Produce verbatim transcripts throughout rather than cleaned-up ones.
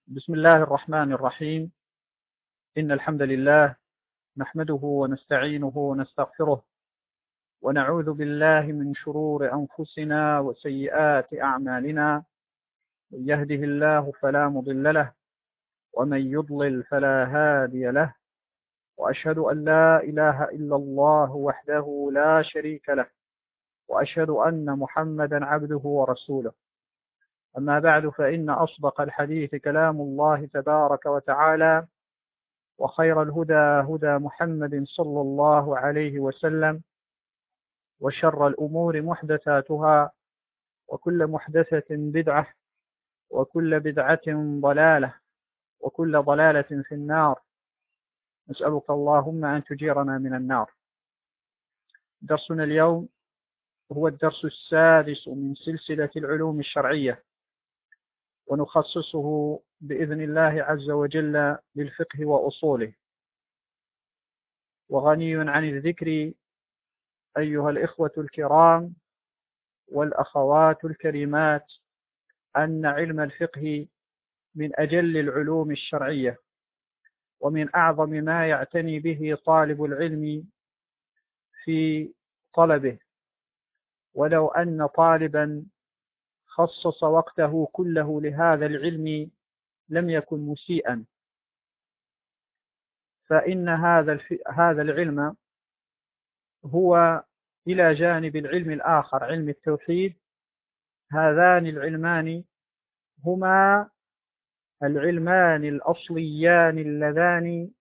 بسم الله الرحمن الرحيم. إن الحمد لله نحمده ونستعينه ونستغفره ونعوذ بالله من شرور أنفسنا وسيئات أعمالنا. من يهده الله فلا مضل له ومن يضلل فلا هادي له، وأشهد أن لا إله إلا الله وحده لا شريك له، وأشهد أن محمدا عبده ورسوله. أما بعد، فإن أصدق الحديث كلام الله تبارك وتعالى، وخير الهدى هدى محمد صلى الله عليه وسلم، وشر الأمور محدثاتها، وكل محدثة بدعة، وكل بدعة ضلالة، وكل ضلالة في النار. نسألك اللهم أن تجيرنا من النار. درسنا اليوم هو الدرس السادس من سلسلة العلوم الشرعية، ونخصصه بإذن الله عز وجل للفقه وأصوله. وغني عن الذكر أيها الإخوة الكرام والأخوات الكريمات أن علم الفقه من أجل العلوم الشرعية، ومن أعظم ما يعتني به طالب العلم في طلبه. ولو أن طالبا خصص وقته كله لهذا العلم لم يكن مسيئا، فإن هذا هذا العلم هو إلى جانب العلم الآخر، علم التوحيد. هذان العلمان هما العلمان الأصليان اللذان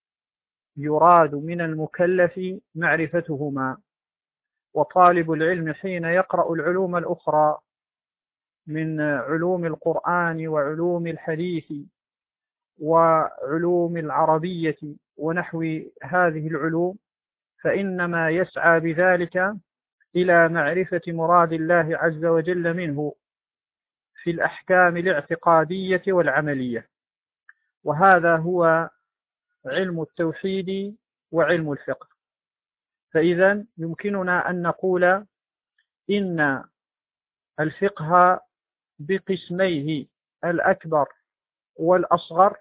يراد من المكلف معرفتهما. وطالب العلم حين يقرأ العلوم الأخرى من علوم القرآن وعلوم الحديث وعلوم العربية ونحو هذه العلوم، فإنما يسعى بذلك إلى معرفة مراد الله عز وجل منه في الأحكام الاعتقادية والعملية. وهذا هو علم التوحيد وعلم الفقه. فإذا يمكننا أن نقول إن الفقه بقسميه الأكبر والأصغر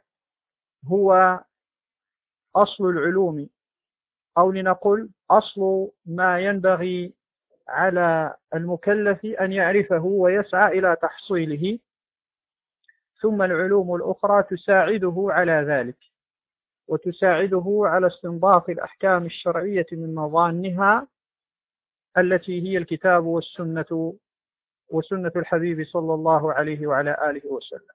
هو أصل العلوم، أو لنقل أصل ما ينبغي على المكلف أن يعرفه ويسعى إلى تحصيله، ثم العلوم الأخرى تساعده على ذلك، وتساعده على استنباط الأحكام الشرعية من مظانها التي هي الكتاب والسنة وسنة الحبيب صلى الله عليه وعلى آله وسلم.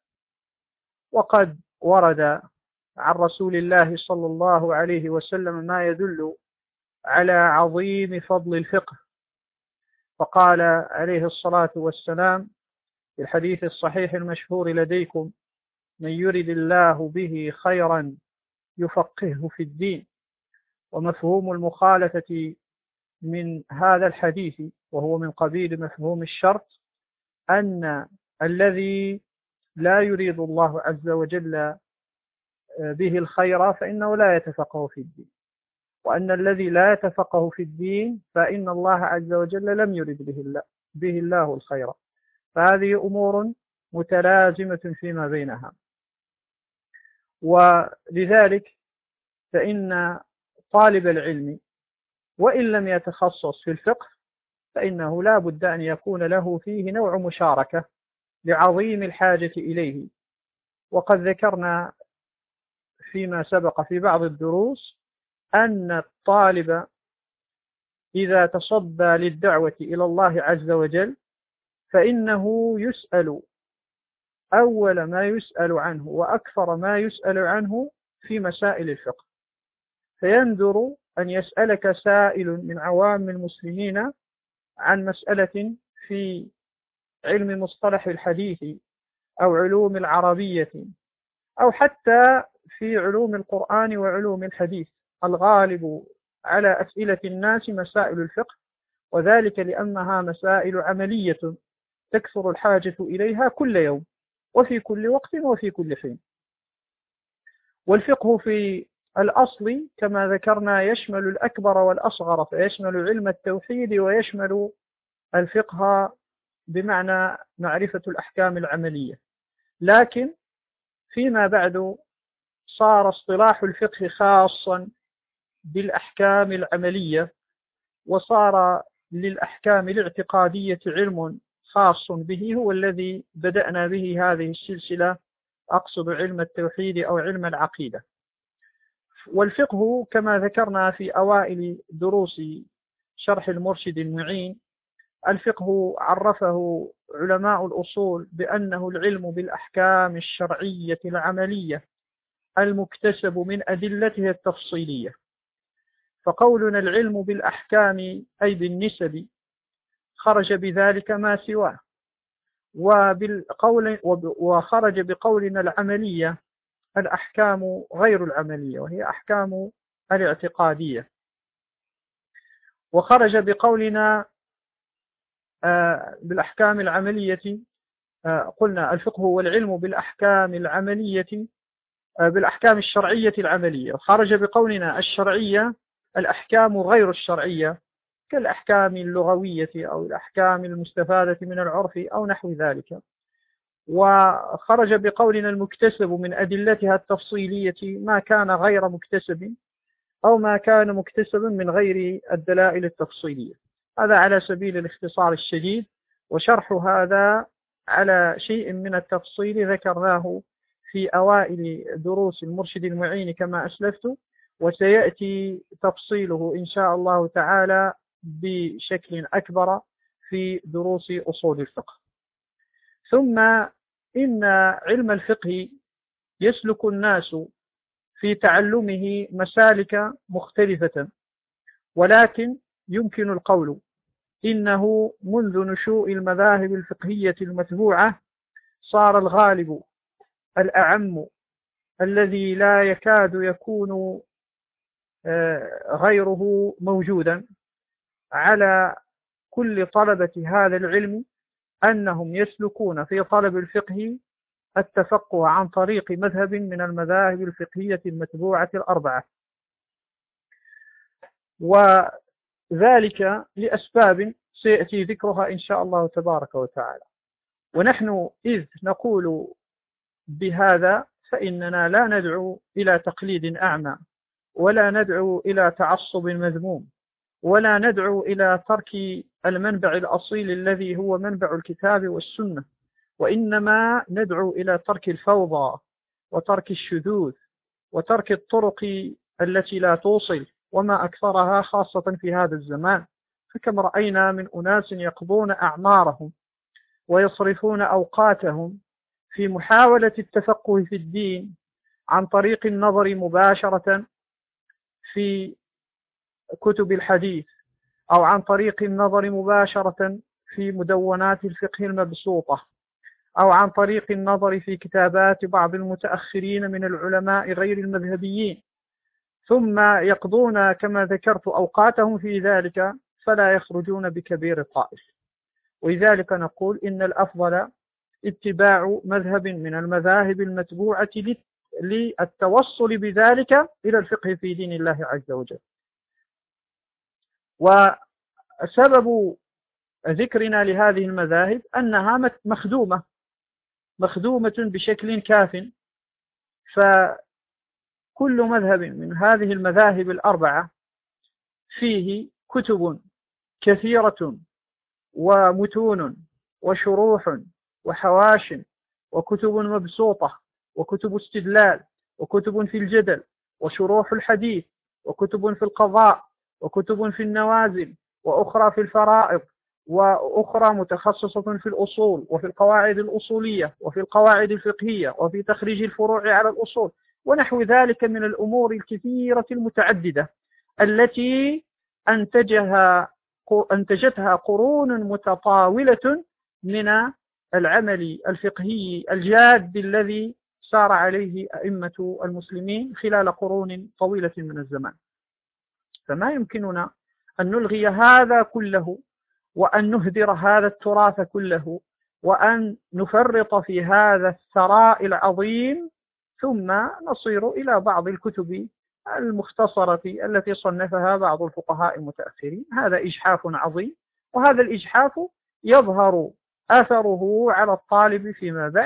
وقد ورد عن رسول الله صلى الله عليه وسلم ما يدل على عظيم فضل الفقه، فقال عليه الصلاة والسلام في الحديث الصحيح المشهور لديكم: من يرد الله به خيرا يفقهه في الدين. ومفهوم المخالفة من هذا الحديث، وهو من قبيل مفهوم الشرط، أن الذي لا يريد الله عز وجل به الخير فإنه لا يتفقه في الدين، وأن الذي لا يتفقه في الدين فإن الله عز وجل لم يرد به الله, به الله الخير. فهذه أمور متلازمة فيما بينها. ولذلك فإن طالب العلم وإن لم يتخصص في الفقه فإنه لا بد أن يكون له فيه نوع مشاركة لعظيم الحاجة إليه. وقد ذكرنا فيما سبق في بعض الدروس أن الطالب إذا تصدى للدعوة إلى الله عز وجل فإنه يسأل أول ما يسأل عنه وأكثر ما يسأل عنه في مسائل الفقه. فيندر أن يسألك سائل من عوام المسلمين عن مسألة في علم مصطلح الحديث أو علوم العربية أو حتى في علوم القرآن وعلوم الحديث. الغالب على أسئلة الناس مسائل الفقه، وذلك لأنها مسائل عملية تكثر الحاجة إليها كل يوم وفي كل وقت وفي كل حين. والفقه في الأصل كما ذكرنا يشمل الأكبر والأصغر، فيشمل علم التوحيد ويشمل الفقه بمعنى معرفة الأحكام العملية. لكن فيما بعد صار اصطلاح الفقه خاصا بالأحكام العملية، وصار للأحكام الاعتقادية علم خاص به، هو الذي بدأنا به هذه السلسلة، أقصد علم التوحيد أو علم العقيدة. والفقه كما ذكرنا في أوائل دروس شرح المرشد المعين، الفقه عرفه علماء الأصول بأنه العلم بالأحكام الشرعية العملية المكتسب من أدلتها التفصيلية. فقولنا العلم بالأحكام أي بالنسب خرج بذلك ما سواه، وبالقول وخرج بقولنا العملية الأحكام غير العملية وهي أحكام الاعتقادية، وخرج بقولنا بالأحكام العملية قلنا الفقه هو العلم بالأحكام العملية بالأحكام الشرعية العملية، وخرج بقولنا الشرعية الأحكام غير الشرعية كالأحكام اللغوية أو الأحكام المستفادة من العرف أو نحو ذلك. وخرج بقولنا المكتسب من أدلتها التفصيلية ما كان غير مكتسب أو ما كان مكتسبا من غير الدلائل التفصيلية. هذا على سبيل الاختصار الشديد، وشرح هذا على شيء من التفصيل ذكرناه في أوائل دروس المرشد المعين كما أسلفت، وسيأتي تفصيله إن شاء الله تعالى بشكل أكبر في دروس أصول الفقه. ثم إن علم الفقه يسلك الناس في تعلمه مسالك مختلفة، ولكن يمكن القول إنه منذ نشوء المذاهب الفقهية المتبوعة صار الغالب الأعم الذي لا يكاد يكون غيره موجودا على كل طلبة هذا العلم أنهم يسلكون في طلب الفقه التفقه عن طريق مذهب من المذاهب الفقهية المتبوعة الأربعة، وذلك لأسباب سيأتي ذكرها إن شاء الله تبارك وتعالى. ونحن إذ نقول بهذا فإننا لا ندعو إلى تقليد أعمى، ولا ندعو إلى تعصب مذموم، ولا ندعو إلى ترك المنبع الأصيل الذي هو منبع الكتاب والسنة، وإنما ندعو إلى ترك الفوضى وترك الشذوذ وترك الطرق التي لا توصل وما أكثرها خاصة في هذا الزمان. فكم رأينا من أناس يقضون أعمارهم ويصرفون أوقاتهم في محاولة التفقه في الدين عن طريق النظر مباشرة في كتب الحديث، أو عن طريق النظر مباشرة في مدونات الفقه المبسوطة، أو عن طريق النظر في كتابات بعض المتأخرين من العلماء غير المذهبيين، ثم يقضون كما ذكرت أوقاتهم في ذلك فلا يخرجون بكبير الطائف. ولذلك نقول إن الأفضل اتباع مذهب من المذاهب المتبوعة للتوصل بذلك إلى الفقه في دين الله عز وجل. وسبب ذكرنا لهذه المذاهب أنها مخدومة مخدومة بشكل كاف، فكل مذهب من هذه المذاهب الأربعة فيه كتب كثيرة ومتون وشروح وحواش وكتب مبسوطة وكتب استدلال وكتب في الجدل وشروح الحديث وكتب في القضاء وكتب في النوازل وأخرى في الفرائض وأخرى متخصصة في الأصول وفي القواعد الأصولية وفي القواعد الفقهية وفي تخريج الفروع على الأصول ونحو ذلك من الأمور الكثيرة المتعددة التي أنتجها أنتجتها قرون متطاولة من العمل الفقهي الجاد الذي سار عليه أئمة المسلمين خلال قرون طويلة من الزمان. فما يمكننا أن نلغي هذا كله وأن نهدر هذا التراث كله وأن نفرط في هذا الثراء العظيم ثم نصير إلى بعض الكتب المختصرة التي صنفها بعض الفقهاء المتأخرين. هذا إجحاف عظيم، وهذا الإجحاف يظهر أثره على الطالب فيما بعد،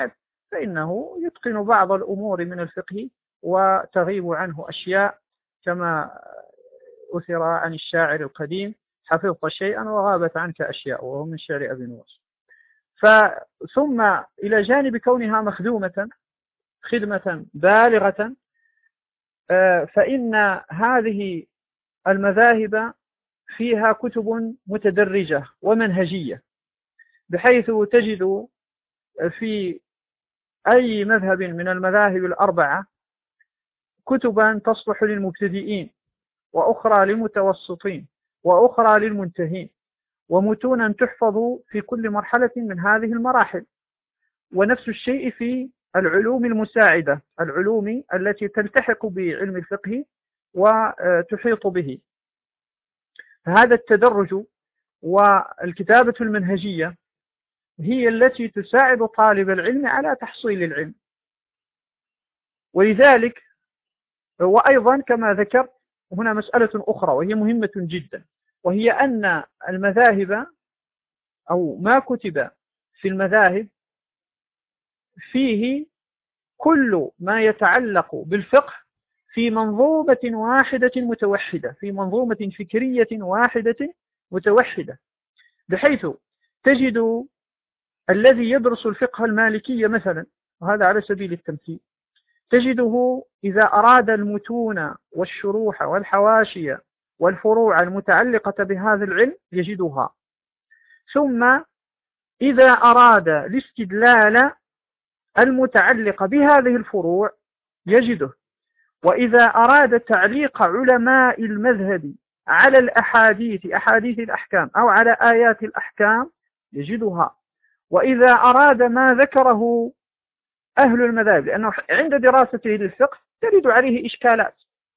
فإنه يتقن بعض الأمور من الفقه وتغيب عنه أشياء، كما أثر عن الشاعر القديم: حفظت شيئا وغابت عنك أشياء، وهو من شعر أبي نواس. ثم إلى جانب كونها مخدومة خدمة بالغة، فإن هذه المذاهب فيها كتب متدرجة ومنهجية، بحيث تجد في أي مذهب من المذاهب الأربعة كتبا تصلح للمبتدئين، وأخرى للمتوسطين، وأخرى للمنتهين، ومتونا تحفظ في كل مرحلة من هذه المراحل. ونفس الشيء في العلوم المساعدة، العلوم التي تلتحق بعلم الفقه وتحيط به. هذا التدرج والكتابة المنهجية هي التي تساعد طالب العلم على تحصيل العلم. ولذلك، وأيضا كما ذكرت، هنا مسألة أخرى وهي مهمة جدا، وهي أن المذاهب أو ما كتب في المذاهب فيه كل ما يتعلق بالفقه في منظومة واحدة متوحدة، في منظومة فكرية واحدة متوحدة، بحيث تجد الذي يدرس الفقه المالكي مثلا، وهذا على سبيل التمثيل، تجده إذا أراد المتون والشروح والحواشي والفروع المتعلقة بهذا العلم يجدها، ثم إذا أراد الاستدلال المتعلق بهذه الفروع يجده، وإذا أراد تعليق علماء المذهب على الأحاديث أحاديث الأحكام أو على آيات الأحكام يجدها، وإذا أراد ما ذكره أهل المذاهب، لأنه عند دراسته للفقه ترد عليه إشكالات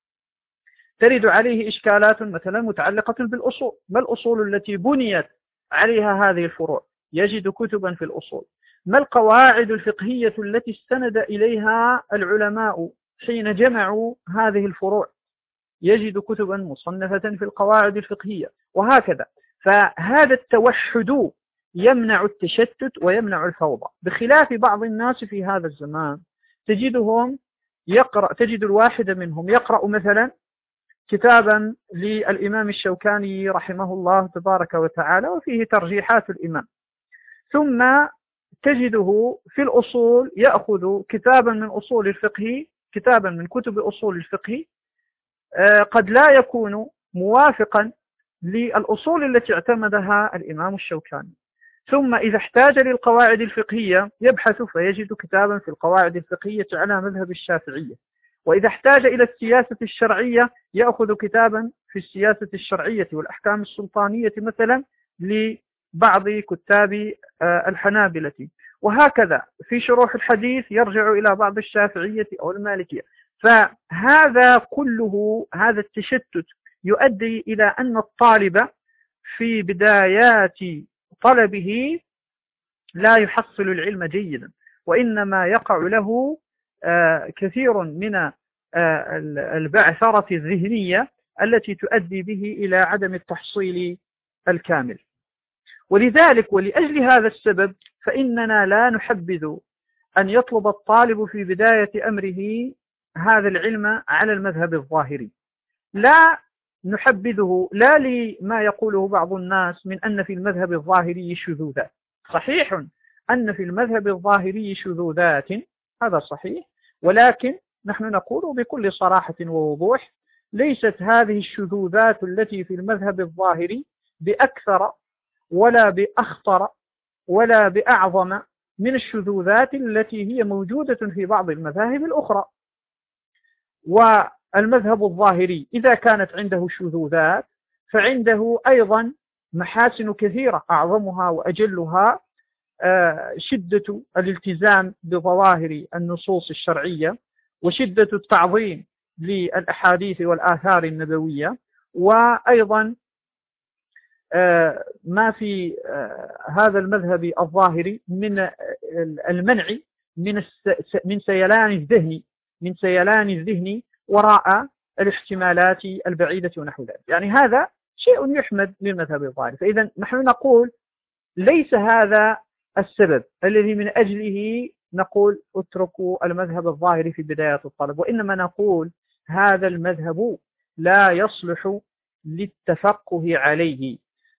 ترد عليه إشكالات مثلا متعلقة بالأصول، ما الأصول التي بنيت عليها هذه الفروع؟ يجد كتبا في الأصول. ما القواعد الفقهية التي استند إليها العلماء حين جمعوا هذه الفروع؟ يجد كتبا مصنفة في القواعد الفقهية، وهكذا. فهذا التوحد يمنع التشتت ويمنع الفوضى، بخلاف بعض الناس في هذا الزمان تجدهم يقرأ تجد الواحد منهم يقرأ مثلا كتابا للإمام الشوكاني رحمه الله تبارك وتعالى وفيه ترجيحات الإمام، ثم تجده في الأصول يأخذ كتابا من أصول الفقه كتابا من كتب أصول الفقه قد لا يكون موافقا للأصول التي اعتمدها الإمام الشوكاني، ثم إذا احتاج للقواعد الفقهية يبحث فيجد كتابا في القواعد الفقهية على مذهب الشافعية، وإذا احتاج إلى السياسة الشرعية يأخذ كتابا في السياسة الشرعية والأحكام السلطانية مثلا لبعض كتاب الحنابلة، وهكذا في شروح الحديث يرجع إلى بعض الشافعية أو المالكية. فهذا كله هذا التشتت يؤدي إلى أن الطالب في بدايات طلبه لا يحصل العلم جيدا، وإنما يقع له كثير من البعثرة الذهنية التي تؤدي به إلى عدم التحصيل الكامل. ولذلك ولأجل هذا السبب فإننا لا نحبذ أن يطلب الطالب في بداية أمره هذا العلم على المذهب الظاهري، لا نحبذه لا لما يقوله بعض الناس من أن في المذهب الظاهري شذوذات. صحيح أن في المذهب الظاهري شذوذات، هذا صحيح، ولكن نحن نقول بكل صراحة ووضوح ليست هذه الشذوذات التي في المذهب الظاهري بأكثر ولا بأخطر ولا بأعظم من الشذوذات التي هي موجودة في بعض المذاهب الأخرى. والمذهب الظاهري إذا كانت عنده شذوذات فعنده أيضا محاسن كثيرة، أعظمها وأجلها شدة الالتزام بظواهر النصوص الشرعية، وشدة التعظيم للأحاديث والآثار النبوية، وأيضا ما في هذا المذهب الظاهري من المنع من من سيلان الذهن من سيلان الذهن وراء الاحتمالات البعيدة ونحو ذلك. يعني هذا شيء يحمد للمذهب الظاهري. فإذا نحن نقول ليس هذا السبب الذي من أجله نقول اتركوا المذهب الظاهري في بداية الطلب، وإنما نقول هذا المذهب لا يصلح للتفقه عليه،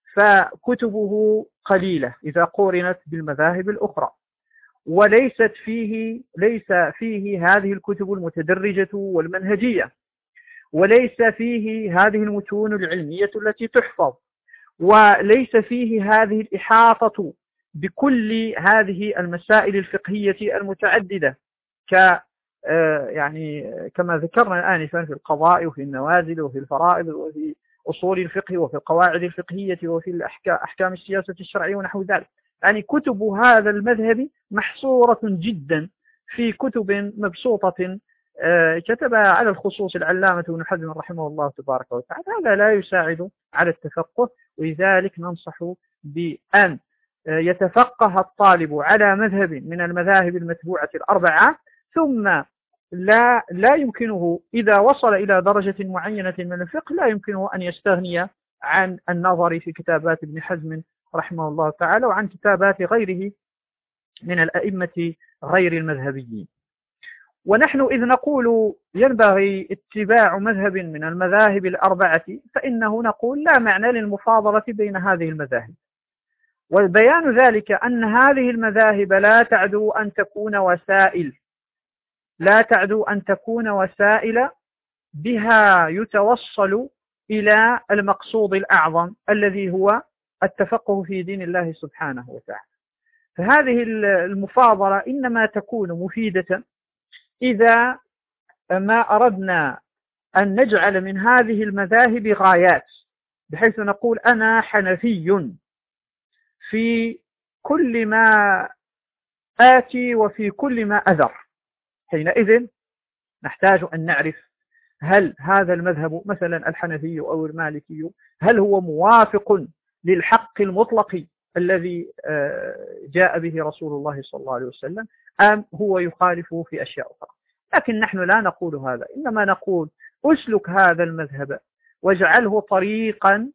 فكتبه قليلة إذا قورنت بالمذاهب الأخرى، وليست فيه ليس فيه هذه الكتب المتدرجة والمنهجية، وليس فيه هذه المتون العلمية التي تحفظ، وليس فيه هذه الإحاطة بكل هذه المسائل الفقهية المتعددة ك يعني كما ذكرنا آنفا في القضاء وفي النوازل وفي الفرائض وفي أصول الفقه وفي القواعد الفقهية وفي أحكام السياسة الشرعية ونحو ذلك. يعني كتب هذا المذهب محصورة جدا في كتب مبسوطة كتبها على الخصوص العلامة ابن حزم رحمه الله تبارك وتعالى. هذا لا يساعد على التفقه، ولذلك ننصح بأن يتفقه الطالب على مذهب من المذاهب المتبوعة الأربعة، ثم لا لا يمكنه إذا وصل إلى درجة معينة من الفقه لا يمكنه أن يستغني عن النظر في كتابات ابن حزم رحمه الله تعالى وعن كتابات غيره من الأئمة غير المذهبيين. ونحن إذ نقول ينبغي اتباع مذهب من المذاهب الأربعة فإنه نقول لا معنى للمفاضلة بين هذه المذاهب، والبيان ذلك أن هذه المذاهب لا تعدو أن تكون وسائل لا تعدو أن تكون وسائل بها يتوصل إلى المقصود الأعظم الذي هو التفقه في دين الله سبحانه وتعالى. فهذه المفاضلة إنما تكون مفيدة إذا ما أردنا أن نجعل من هذه المذاهب غايات، بحيث نقول أنا حنفي في كل ما آتي وفي كل ما أذر. حينئذ نحتاج أن نعرف هل هذا المذهب مثلا الحنفي أو المالكي هل هو موافق للحق المطلق الذي جاء به رسول الله صلى الله عليه وسلم أم هو يخالفه في أشياء أخرى. لكن نحن لا نقول هذا، إنما نقول أسلك هذا المذهب واجعله طريقا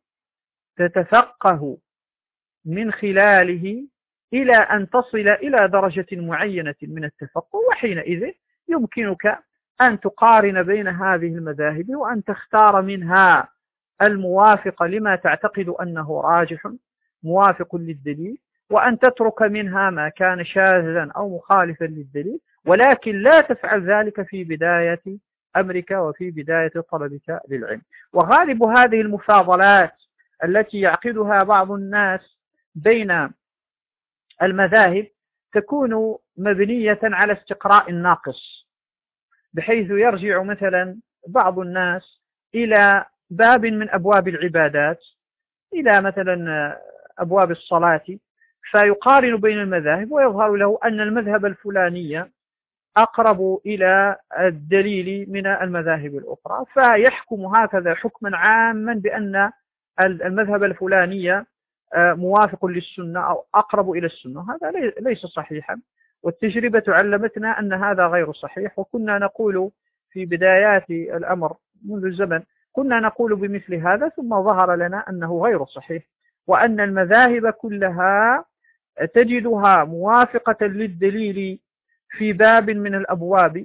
تتفقه من خلاله إلى أن تصل إلى درجة معينة من التفقه، وحينئذ يمكنك أن تقارن بين هذه المذاهب وأن تختار منها الموافق لما تعتقد أنه راجح موافق للدليل، وأن تترك منها ما كان شاذا أو مخالفا للدليل، ولكن لا تفعل ذلك في بداية أمرك وفي بداية طلبك للعلم. وغالب هذه المفاضلات التي يعقدها بعض الناس بين المذاهب تكون مبنية على استقراء ناقص، بحيث يرجع مثلا بعض الناس إلى باب من أبواب العبادات، إلى مثلا أبواب الصلاة، فيقارن بين المذاهب ويظهر له أن المذهب الفلاني أقرب إلى الدليل من المذاهب الأخرى، فيحكم هكذا حكما عاما بأن المذهب الفلاني موافق للسنة أو أقرب إلى السنة. هذا ليس صحيحا، والتجربة علمتنا أن هذا غير صحيح. وكنا نقول في بدايات الأمر منذ زمن كنا نقول بمثل هذا، ثم ظهر لنا أنه غير صحيح، وأن المذاهب كلها تجدها موافقة للدليل في باب من الأبواب،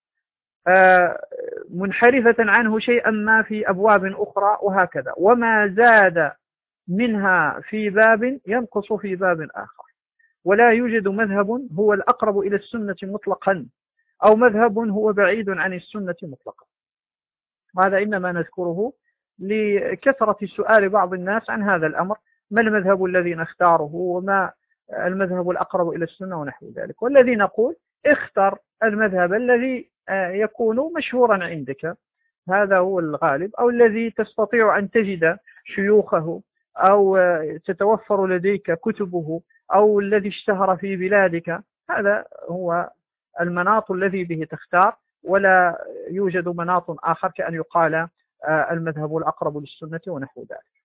منحرفة عنه شيئا ما في أبواب أخرى، وهكذا، وما زاد منها في باب ينقص في باب آخر. ولا يوجد مذهب هو الأقرب إلى السنة مطلقا أو مذهب هو بعيد عن السنة مطلقا. هذا إنما نذكره لكثرة سؤال بعض الناس عن هذا الأمر، ما المذهب الذي نختاره وما المذهب الأقرب إلى السنة ونحو ذلك. والذي نقول اختر المذهب الذي يكون مشهورا عندك، هذا هو الغالب، أو الذي تستطيع أن تجد شيوخه أو تتوفر لديك كتبه أو الذي اشتهر في بلادك. هذا هو المناط الذي به تختار، ولا يوجد مناط آخر كأن يقال المذهب الأقرب للسنة ونحو ذلك.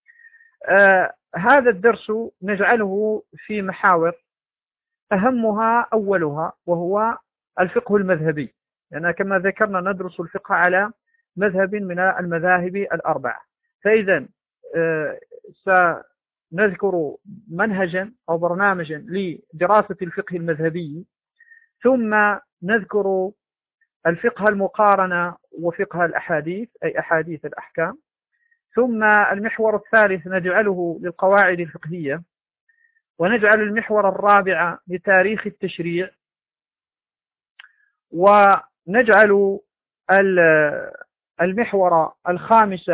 هذا الدرس نجعله في محاور، أهمها أولها وهو الفقه المذهبي، لأن يعني كما ذكرنا ندرس الفقه على مذهب من المذاهب الأربعة. فإذا سنذكر منهجا أو برنامجا لدراسة الفقه المذهبي ثم نذكر الفقه المقارنة وفقه الأحاديث أي أحاديث الأحكام. ثم المحور الثالث نجعله للقواعد الفقهية، ونجعل المحور الرابع لتاريخ التشريع، ونجعل المحور الخامس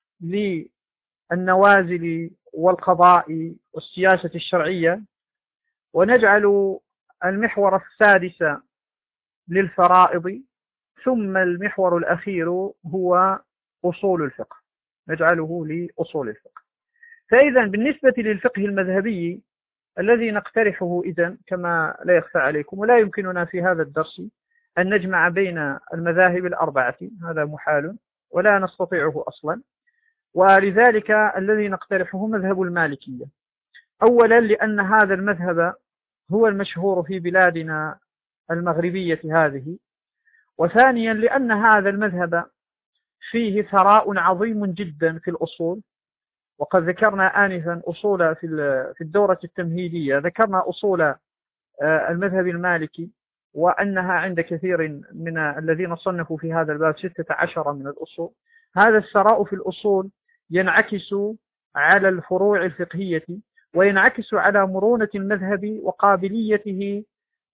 للنوازل والقضاء والسياسة الشرعية، ونجعل المحور السادس للفرائض، ثم المحور الأخير هو أصول الفقه، نجعله لأصول الفقه. فإذا بالنسبة للفقه المذهبي الذي نقترحه إذن كما لا يخفى عليكم، ولا يمكننا في هذا الدرس أن نجمع بين المذاهب الأربعة، هذا محال ولا نستطيعه أصلا، ولذلك الذي نقترحه مذهب المالكية. أولا لأن هذا المذهب هو المشهور في بلادنا المغربية هذه، وثانيا لأن هذا المذهب فيه ثراء عظيم جدا في الأصول، وقد ذكرنا آنفا أصول في الدورة التمهيدية، ذكرنا أصول المذهب المالكي وأنها عند كثير من الذين صنفوا في هذا الباب ستة عشر من الأصول. هذا الثراء في الأصول ينعكس على الفروع الفقهية، وينعكس على مرونة المذهب وقابليته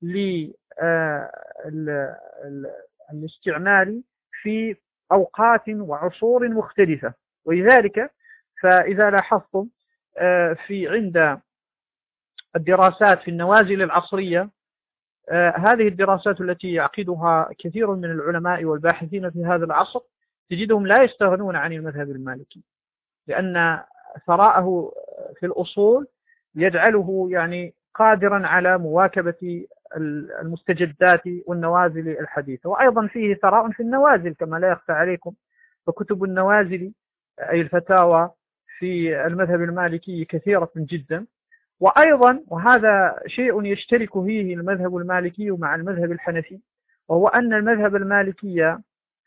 للاستعمال في أوقات وعصور مختلفة. ولذلك فإذا لاحظتم في عند الدراسات في النوازل العصرية، هذه الدراسات التي يعقدها كثير من العلماء والباحثين في هذا العصر تجدهم لا يستغنون عن المذهب المالكي، لأن ثراءه في الأصول يجعله يعني قادرا على مواكبة المستجدات والنوازل الحديثة. وأيضا فيه ثراء في النوازل كما لا يخفى عليكم، فكتب النوازل أي الفتاوى في المذهب المالكي كثيرة جدا. وأيضا وهذا شيء يشترك فيه المذهب المالكي مع المذهب الحنفي، وهو أن المذهب المالكي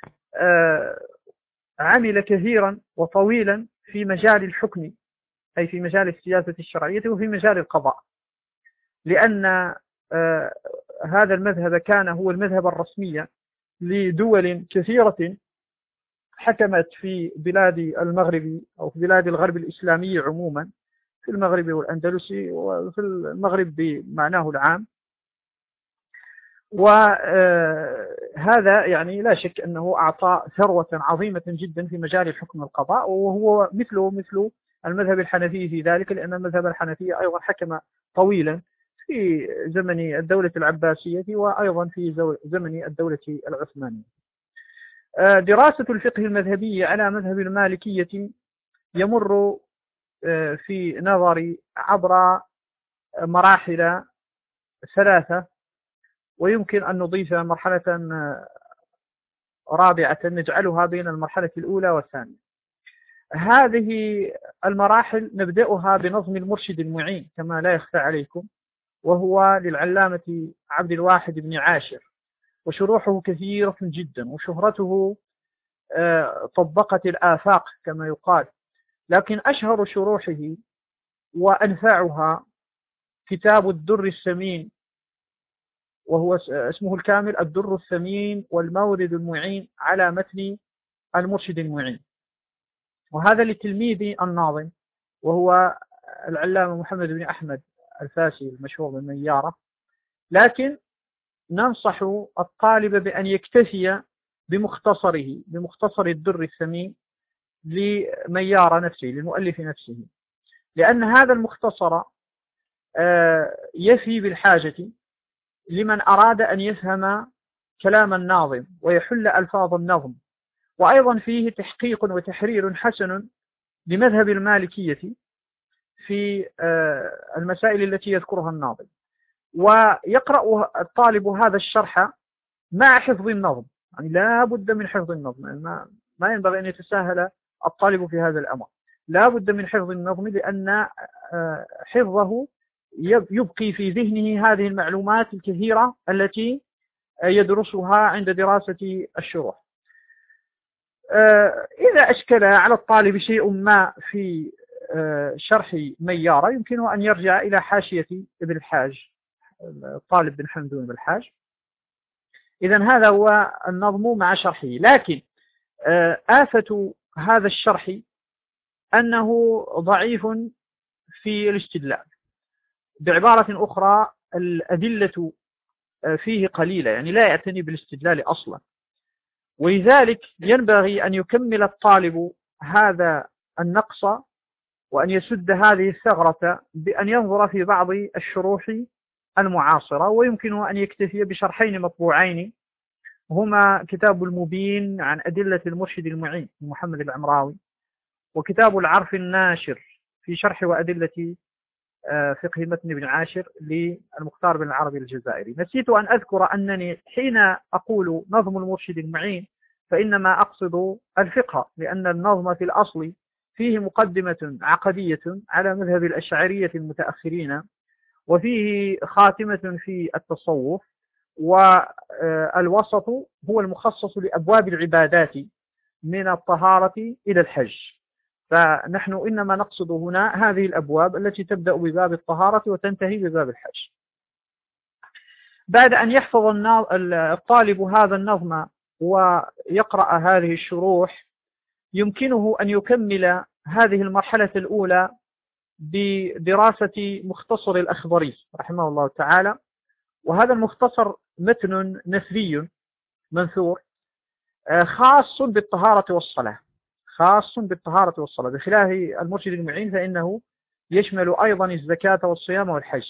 عمل كثيرا وطويلا في مجال الحكم أي في مجال السياسة الشرعية وفي مجال القضاء، لأن هذا المذهب كان هو المذهب الرسمي لدول كثيرة حكمت في بلاد المغرب أو في بلاد الغرب الإسلامي عموما، في المغرب والأندلسي وفي المغرب بمعناه العام. وهذا يعني لا شك أنه أعطى ثروة عظيمة جدا في مجال الحكم والقضاء، وهو مثله مثل المذهب الحنفي في ذلك، لأن المذهب الحنفي أيضا حكم طويلا في زمن الدولة العباسية وأيضا في زمن الدولة العثمانية. دراسة الفقه المذهبي على مذهب المالكية يمر في نظري عبر مراحل ثلاثة، ويمكن أن نضيف مرحلة رابعة نجعلها بين المرحلة الأولى والثانية. هذه المراحل نبدأها بنظم المرشد المعين كما لا يخفى عليكم، وهو للعلامة عبد الواحد بن عاشر، وشروحه كثيرة جدا وشهرته طبقت الآفاق كما يقال. لكن أشهر شروحه وأنفعها كتاب الدر الثمين، وهو اسمه الكامل الدر الثمين والمورد المعين على متن المرشد المعين، وهذا لتلميذ الناظم وهو العلامة محمد بن أحمد الفاسي المشهور بالميارة. لكن ننصح الطالب بأن يكتفي بمختصره بمختصر الدر الثمين لميارة نفسه للمؤلف نفسه، لأن هذا المختصر يفي بالحاجة لمن أراد أن يفهم كلام الناظم ويحل ألفاظ النظم، وأيضا فيه تحقيق وتحرير حسن لمذهب المالكية في المسائل التي يذكرها الناظم، ويقرأ الطالب هذا الشرح مع حفظ النظم، يعني لا بد من حفظ النظم، ما, ما ينبغي أن يتساهل الطالب في هذا الأمر، لا بد من حفظ النظم، لأن حفظه يبقي في ذهنه هذه المعلومات الكثيرة التي يدرسها عند دراسة الشروح. إذا أشكل على الطالب شيء ما في شرح ميارة يمكنه أن يرجع إلى حاشية ابن الحاج، الطالب بن حمدون بن الحاج، إذن هذا هو النظم مع شرحه. لكن آفة هذا الشرح أنه ضعيف في الاستدلال. بعبارة أخرى الأدلة فيه قليلة، يعني لا يعتني بالاستدلال أصلا. ولذلك ينبغي أن يكمل الطالب هذا النقص وأن يسد هذه الثغرة بأن ينظر في بعض الشروح المعاصرة، ويمكن أن يكتفي بشرحين مطبوعين هما كتاب المبين عن أدلة المرشد المعين محمد العمراوي، وكتاب العرف الناشر في شرح وأدلة فقه متن ابن عاشر للمختار بن العربي الجزائري. نسيت أن أذكر أنني حين أقول نظم المرشد المعين فإنما أقصد الفقه، لأن النظم في الأصل فيه مقدمة عقدية على مذهب الأشعرية المتأخرين، وفيه خاتمة في التصوف، والوسط هو المخصص لأبواب العبادات من الطهارة إلى الحج. فنحن إنما نقصد هنا هذه الأبواب التي تبدأ بباب الطهارة وتنتهي بباب الحج. بعد أن يحفظ الطالب هذا النظم ويقرأ هذه الشروح، يمكنه أن يكمل هذه المرحلة الأولى بدراسة مختصر الأخضري رحمه الله تعالى. وهذا المختصر متن نثري منثور خاص بالطهارة والصلاة، خاص بالطهارة والصلاة، بخلاف المرشد المعين فإنه يشمل أيضا الزكاة والصيام والحج،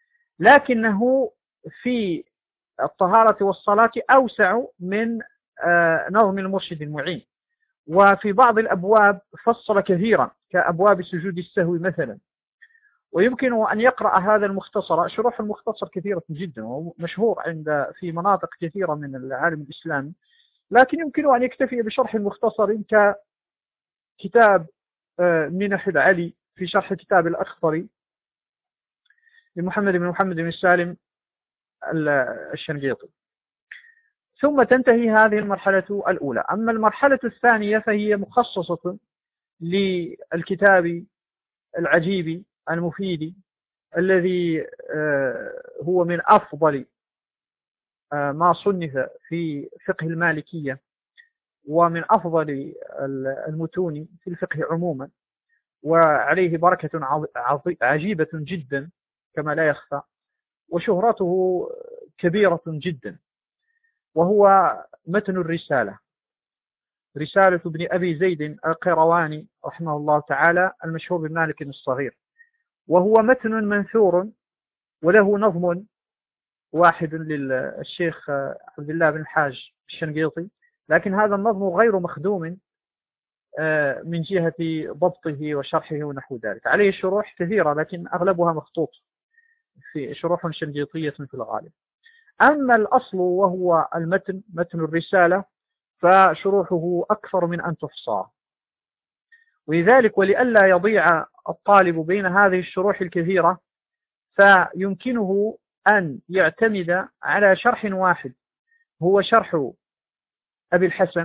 لكنه في الطهارة والصلاة أوسع من نظم المرشد المعين. وفي بعض الأبواب فصل كثيرا كأبواب سجود السهو مثلا. ويمكن أن يقرأ هذا المختصر، شروح المختصر كثيرة جدا ومشهور عند في مناطق كثيرة من العالم الإسلامي، لكن يمكن أن يكتفي بشرح المختصر ككتاب منح العلي في شرح كتاب الأخضري لمحمد بن محمد بن سالم الشنقيطي. ثم تنتهي هذه المرحلة الأولى. أما المرحلة الثانية فهي مخصصة للكتاب العجيب المفيد الذي هو من أفضل ما صنف في فقه المالكية ومن أفضل المتون في الفقه عموما، وعليه بركة عجيبة جدا كما لا يخفى، وشهرته كبيرة جدا، وهو متن الرسالة، رسالة ابن أبي زيد القيرواني رحمه الله تعالى المشهور بمالك الصغير. وهو متن منثور وله نظم واحد للشيخ عبد الله بن الحاج الشنقيطي، لكن هذا النظم غير مخدوم من جهة ضبطه وشرحه ونحو ذلك. عليه شروح كثيرة لكن أغلبها مخطوط في شروح شنقيطية في الغالب. أما الأصل وهو المتن متن الرسالة فشروحه أكثر من أن تحصى. ولذلك ولئلا يضيع الطالب بين هذه الشروح الكثيرة فيمكنه أن يعتمد على شرح واحد هو شرح أبي الحسن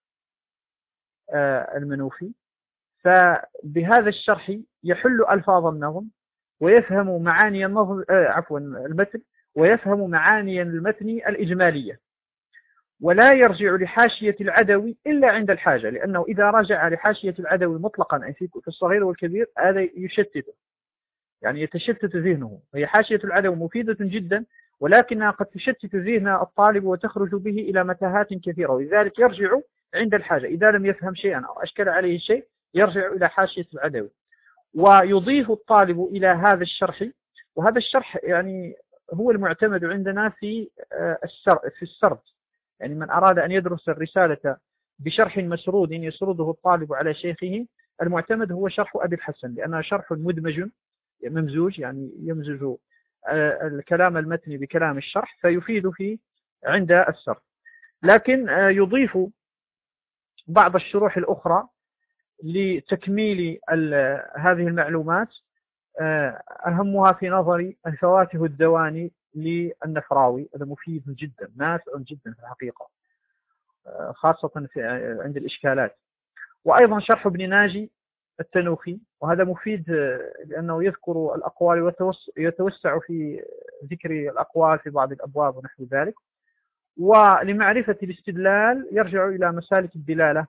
المنوفي. فبهذا الشرح يحل ألفاظ النظم ويفهم معاني النظم عفوا المتن ويفهم معاني المتن الإجمالية، ولا يرجع لحاشية العدوي إلا عند الحاجة، لأنه إذا رجع لحاشية العدوي مطلقا أي في الصغير والكبير هذا يشتته، يعني يتشتت ذهنه. هي حاشية العدوي مفيدة جدا ولكنها قد تشتت ذهن الطالب وتخرج به إلى متاهات كثيرة، ولذلك يرجع عند الحاجة إذا لم يفهم شيئا أو أشكل عليه شيء يرجع إلى حاشية العدوي ويضيف الطالب إلى هذا الشرح. وهذا الشرح يعني هو المعتمد عندنا في في السرد، يعني من أراد أن يدرس الرسالة بشرح مسرود يسرده الطالب على شيخه المعتمد هو شرح أبي الحسن، لأنه شرح مدمج ممزوج، يعني يمزج الكلام المتني بكلام الشرح فيفيد في عند السرد. لكن يضيف بعض الشروح الأخرى لتكميل هذه المعلومات، أهمها في نظري الفواكه الدواني للنفراوي، هذا مفيد جدا نافع جدا في الحقيقة خاصة في عند الإشكالات. وأيضا شرح ابن ناجي التنوخي، وهذا مفيد لأنه يذكر الأقوال ويتوسع في ذكر الأقوال في بعض الأبواب ونحو ذلك. ولمعرفة الاستدلال يرجع إلى مسالك الدلالة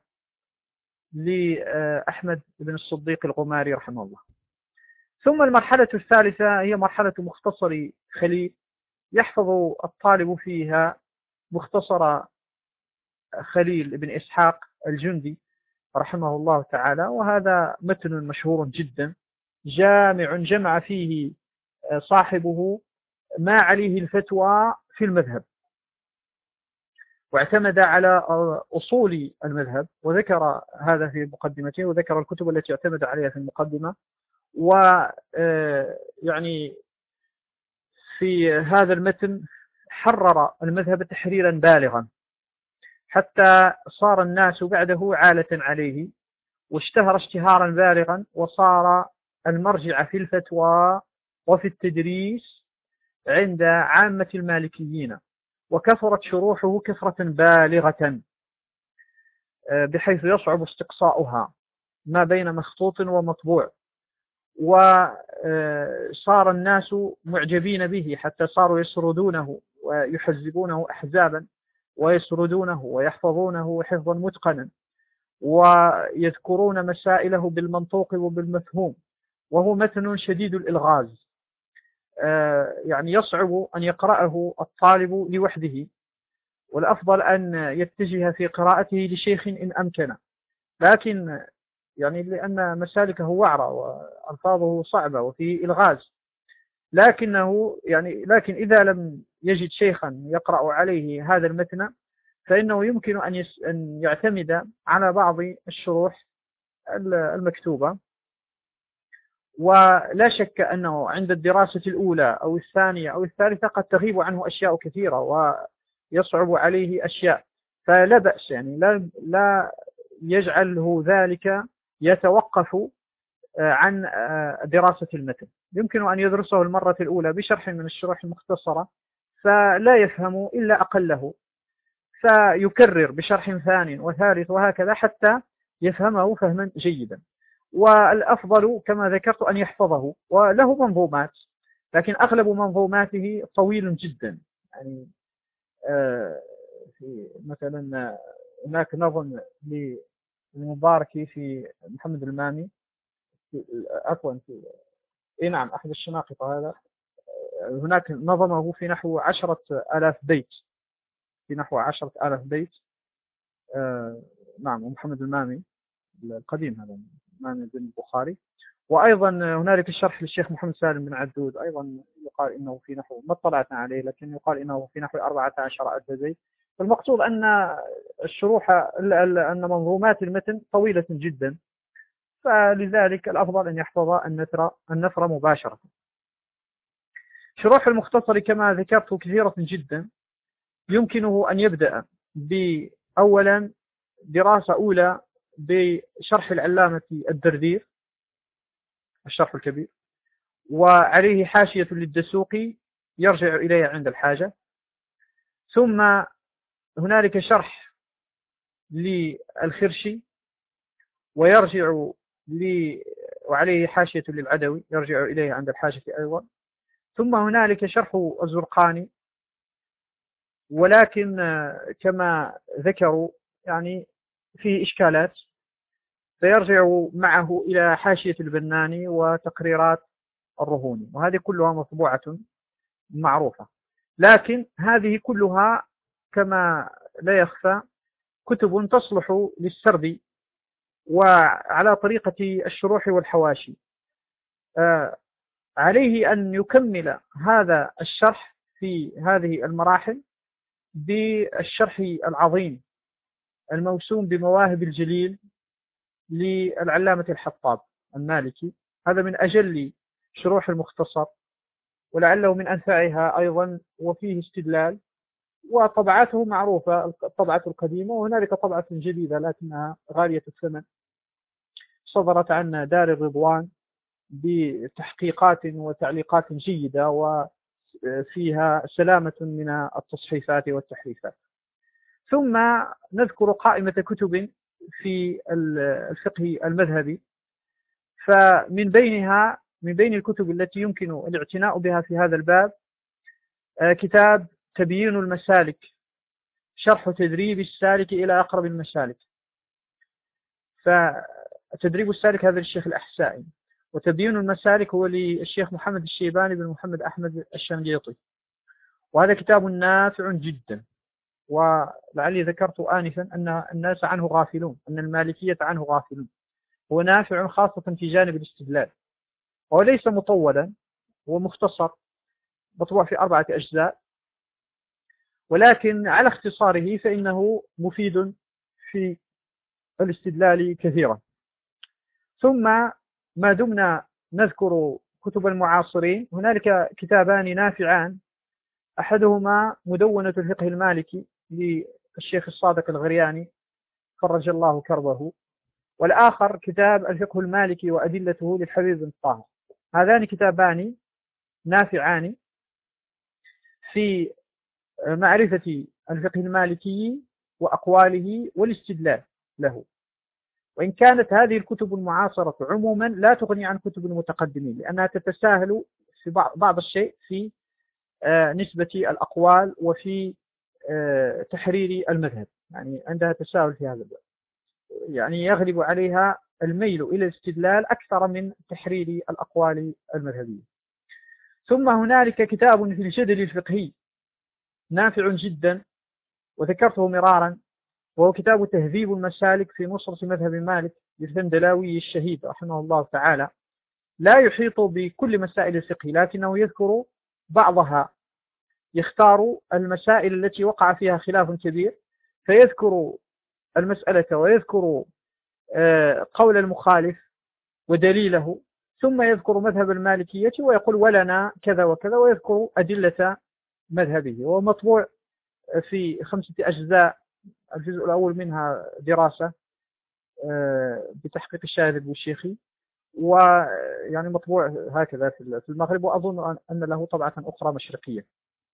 لأحمد بن الصديق الغماري رحمه الله. ثم المرحلة الثالثة هي مرحلة مختصر خليل، يحفظ الطالب فيها مختصر خليل بن إسحاق الجندي رحمه الله تعالى، وهذا متن مشهور جدا جامع جمع فيه صاحبه ما عليه الفتوى في المذهب، واعتمد على أصول المذهب، وذكر هذا في مقدمته، وذكر الكتب التي اعتمد عليها في المقدمة. ويعني في هذا المتن حرر المذهب تحريرا بالغا، حتى صار الناس بعده عالة عليه، واشتهر اشتهارا بالغا، وصار المرجع في الفتوى وفي التدريس عند عامة المالكيين، وكثرت شروحه كثرة بالغة بحيث يصعب استقصاؤها ما بين مخطوط ومطبوع. وصار الناس معجبين به حتى صاروا يسردونه ويحزبونه أحزابا، ويسردونه ويحفظونه حفظا متقنا، ويذكرون مسائله بالمنطوق وبالمفهوم، وهو متن شديد الإلغاز، يعني يصعب أن يقرأه الطالب لوحده، والأفضل أن يتجه في قراءته لشيخ إن أمكن، لكن يعني لأن مسالكه وعرة وألفاظه صعبة وفيه إلغاز، لكنه يعني لكن إذا لم يجد شيخا يقرأ عليه هذا المتن فإنه يمكن أن أن يعتمد على بعض الشروح المكتوبة. ولا شك أنه عند الدراسة الأولى أو الثانية أو الثالثة قد تغيب عنه أشياء كثيرة ويصعب عليه أشياء، فلا بأس، يعني لا, لا يجعله ذلك يتوقف عن دراسة المتن. يمكن أن يدرسه المرة الأولى بشرح من الشروح المختصرة فلا يفهم إلا أقله، فيكرر بشرح ثاني وثالث وهكذا حتى يفهمه فهما جيدا. والأفضل كما ذكرت أن يحفظه، وله منظومات، لكن أغلب منظوماته طويل جدا. يعني في مثلا هناك نظم للمباركي في محمد المامي، عفوا في إيه نعم أحد الشناقطة، هذا هناك نظمه في نحو عشرة آلاف بيت، في نحو عشرة آلاف بيت آه نعم، ومحمد المامي القديم هذا المامي بن البخاري. وأيضا هنالك الشرح للشيخ محمد سالم بن عدود، أيضا يقال إنه في نحو، ما اطلعنا عليه لكن يقال إنه في نحو أربعة عشر ألف بيت. فالمقصود أن الشروح أن منظومات المتن طويلة جدا، فلذلك الأفضل أن يحفظ النثر النثر مباشرة. شروح المختصر كما ذكرت كثيرة جدا، يمكنه أن يبدأ بأولا دراسة أولى بشرح العلامة الدردير الشرح الكبير، وعليه حاشية للدسوقي يرجع إليها عند الحاجة. ثم هنالك شرح للخرشي ويرجع ل وعليه حاشية للعدوي يرجع إليها عند الحاجة أيضا. ثم هنالك شرح الزرقاني، ولكن كما ذكروا يعني فيه إشكالات، فيرجع معه إلى حاشية البناني وتقريرات الرهوني، وهذه كلها مطبوعة معروفة. لكن هذه كلها كما لا يخفى كتب تصلح للسرد وعلى طريقة الشروح والحواشي. آه عليه أن يكمل هذا الشرح في هذه المراحل بالشرح العظيم الموسوم بمواهب الجليل للعلامة الحطاب المالكي، هذا من أجل شروح المختصر ولعله من أنفعها أيضا، وفيه استدلال، وطبعاته معروفة الطبعة القديمة، وهنالك طبعة جديدة لكنها غالية الثمن صدرت عن دار الرضوان بتحقيقات وتعليقات جيدة، وفيها سلامة من التصحيفات والتحريفات. ثم نذكر قائمة كتب في الفقه المذهبي، فمن بينها من بين الكتب التي يمكن الاعتناء بها في هذا الباب كتاب تبيين المسالك شرح تدريب السالك إلى أقرب المسالك. فتدريب السالك هذا للشيخ الأحسائي، وتبيين المسالك هو للشيخ محمد الشيباني بن محمد أحمد الشنقيطي، وهذا كتاب نافع جدا. ولعلي ذكرت آنفا أن الناس عنه غافلون، أن المالكية عنه غافلون. هو نافع خاصة في جانب الاستدلال، هو ليس مطولا، هو مختصر مطبوع في أربعة أجزاء، ولكن على اختصاره فإنه مفيد في الاستدلال كثيرا. ثم ما دمنا نذكر كتب المعاصرين، هنالك كتابان نافعان، أحدهما مدونة الفقه المالكي للشيخ الصادق الغرياني فرج الله كربه، والآخر كتاب الفقه المالكي وأدلته للحبيب بن طاهر. هذان كتابان نافعان في معرفة الفقه المالكي وأقواله والاستدلال له، وإن كانت هذه الكتب المعاصرة عموما لا تغني عن كتب المتقدمين، لأنها تتساهل في بعض الشيء في نسبة الأقوال وفي تحرير المذهب، يعني عندها تساهل في هذا الباب، يعني يغلب عليها الميل إلى الاستدلال أكثر من تحرير الأقوال المذهبية. ثم هنالك كتاب في الجدل الفقهي نافع جدا وذكرته مرارا، وهو كتاب تهذيب المسالك في نصرة مذهب مالك للفندلاوي الشهيد رحمه الله تعالى. لا يحيط بكل مسائل الفقه، لكنه يذكر بعضها، يختار المسائل التي وقع فيها خلاف كبير فيذكر المسألة ويذكر قول المخالف ودليله، ثم يذكر مذهب المالكية ويقول ولنا كذا وكذا، ويذكر أدلة مذهبه. وهو مطبوع في خمسة أجزاء، الجزء الأول منها دراسة بتحقيق الشاهد البوشيخي، ويعني مطبوع هكذا في المغرب، وأظن أن له طبعة أخرى مشرقية.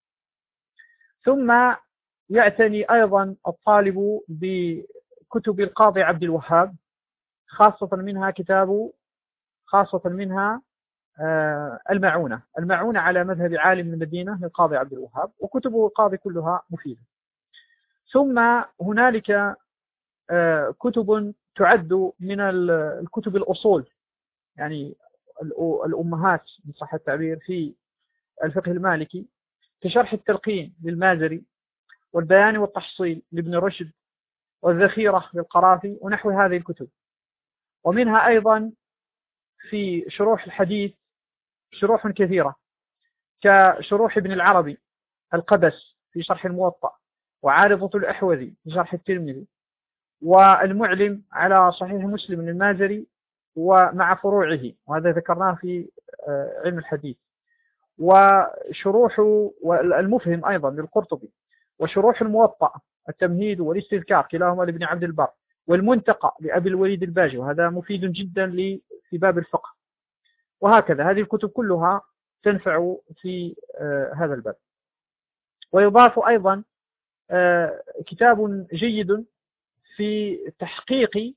ثم يعتني أيضا الطالب بكتب القاضي عبد الوهاب، خاصة منها كتاب خاصة منها المعونة المعونة على مذهب عالم المدينة للقاضي عبد الوهاب، وكتبه القاضي كلها مفيدة. ثم هنالك كتب تعد من الكتب الأصول، يعني الأمهات من صح التعبير في الفقه المالكي، كشرح التلقين للمازري، والبيان والتحصيل لابن رشد، والذخيرة للقرافي، ونحو هذه الكتب. ومنها أيضا في شروح الحديث شروح كثيرة، كشروح ابن العربي القبس في شرح الموطأ، وعارضة الأحوذي في شرح الترمذي، والمعلم على صحيح مسلم المازري ومع فروعه، وهذا ذكرناه في علم الحديث، وشروح المفهم أيضا للقرطبي، وشروح الموطأ التمهيد والاستذكار كلاهما لابن عبد البر، والمنتقى لأبي الوليد الباجي، وهذا مفيد جدا في باب الفقه. وهكذا هذه الكتب كلها تنفع في هذا الباب. ويضاف أيضا كتاب جيد في تحقيق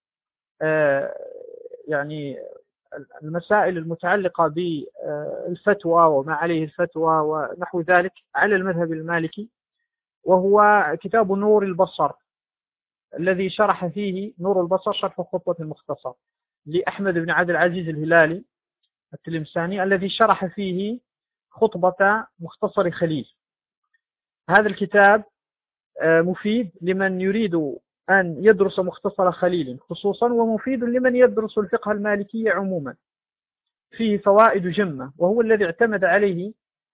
يعني المسائل المتعلقة بالفتوى وما عليه الفتوى ونحو ذلك على المذهب المالكي، وهو كتاب نور البصر الذي شرح فيه نور البصر شرح خطبة المختصر لأحمد بن عبد العزيز الهلالي التلمساني، الذي شرح فيه خطبة مختصر خليل. هذا الكتاب مفيد لمن يريد أن يدرس مختصر خليل خصوصا، ومفيد لمن يدرس الفقه المالكي عموما، فيه فوائد جمة، وهو الذي اعتمد عليه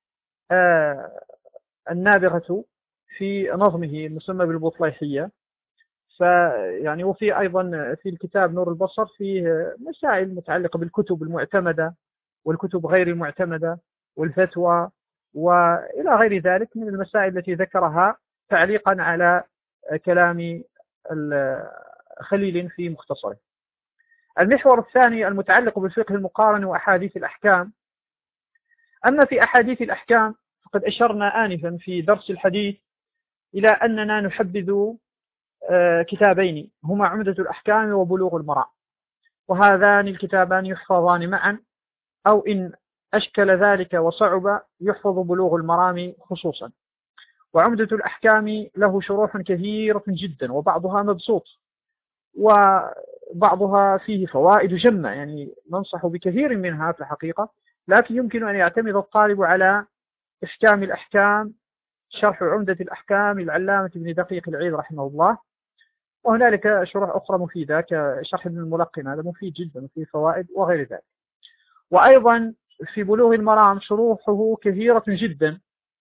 النابغة في نظمه المسمى بالبطليحية. فيعني وفي أيضا في الكتاب نور البصر فيه مسائل متعلقة بالكتب المعتمدة والكتب غير المعتمدة والفتوى وإلى غير ذلك من المسائل التي ذكرها تعليقا على كلام خليل في مختصره. المحور الثاني المتعلق بالفقه المقارن وأحاديث الأحكام. أما في أحاديث الأحكام فقد أشرنا آنفا في درس الحديث إلى أننا نحبذ كتابين هما عمدة الأحكام وبلوغ المرام، وهذان الكتابان يحفظان معا، أو إن أشكل ذلك وصعب يحفظ بلوغ المرام خصوصا. وعمدة الأحكام له شروح كثيرة جدا، وبعضها مبسوط وبعضها فيه فوائد جمة، يعني ننصح بكثير منها في الحقيقة، لكن يمكن أن يعتمد الطالب على إحكام الأحكام، شرح عمدة الأحكام للعلامة ابن دقيق العيد رحمه الله. وهنالك شروح أخرى مفيدة كشرح ابن الملقن، هذا مفيد جدا وفيه فوائد وغير ذلك. وأيضا في بلوغ المرام شروحه كثيرة جدا،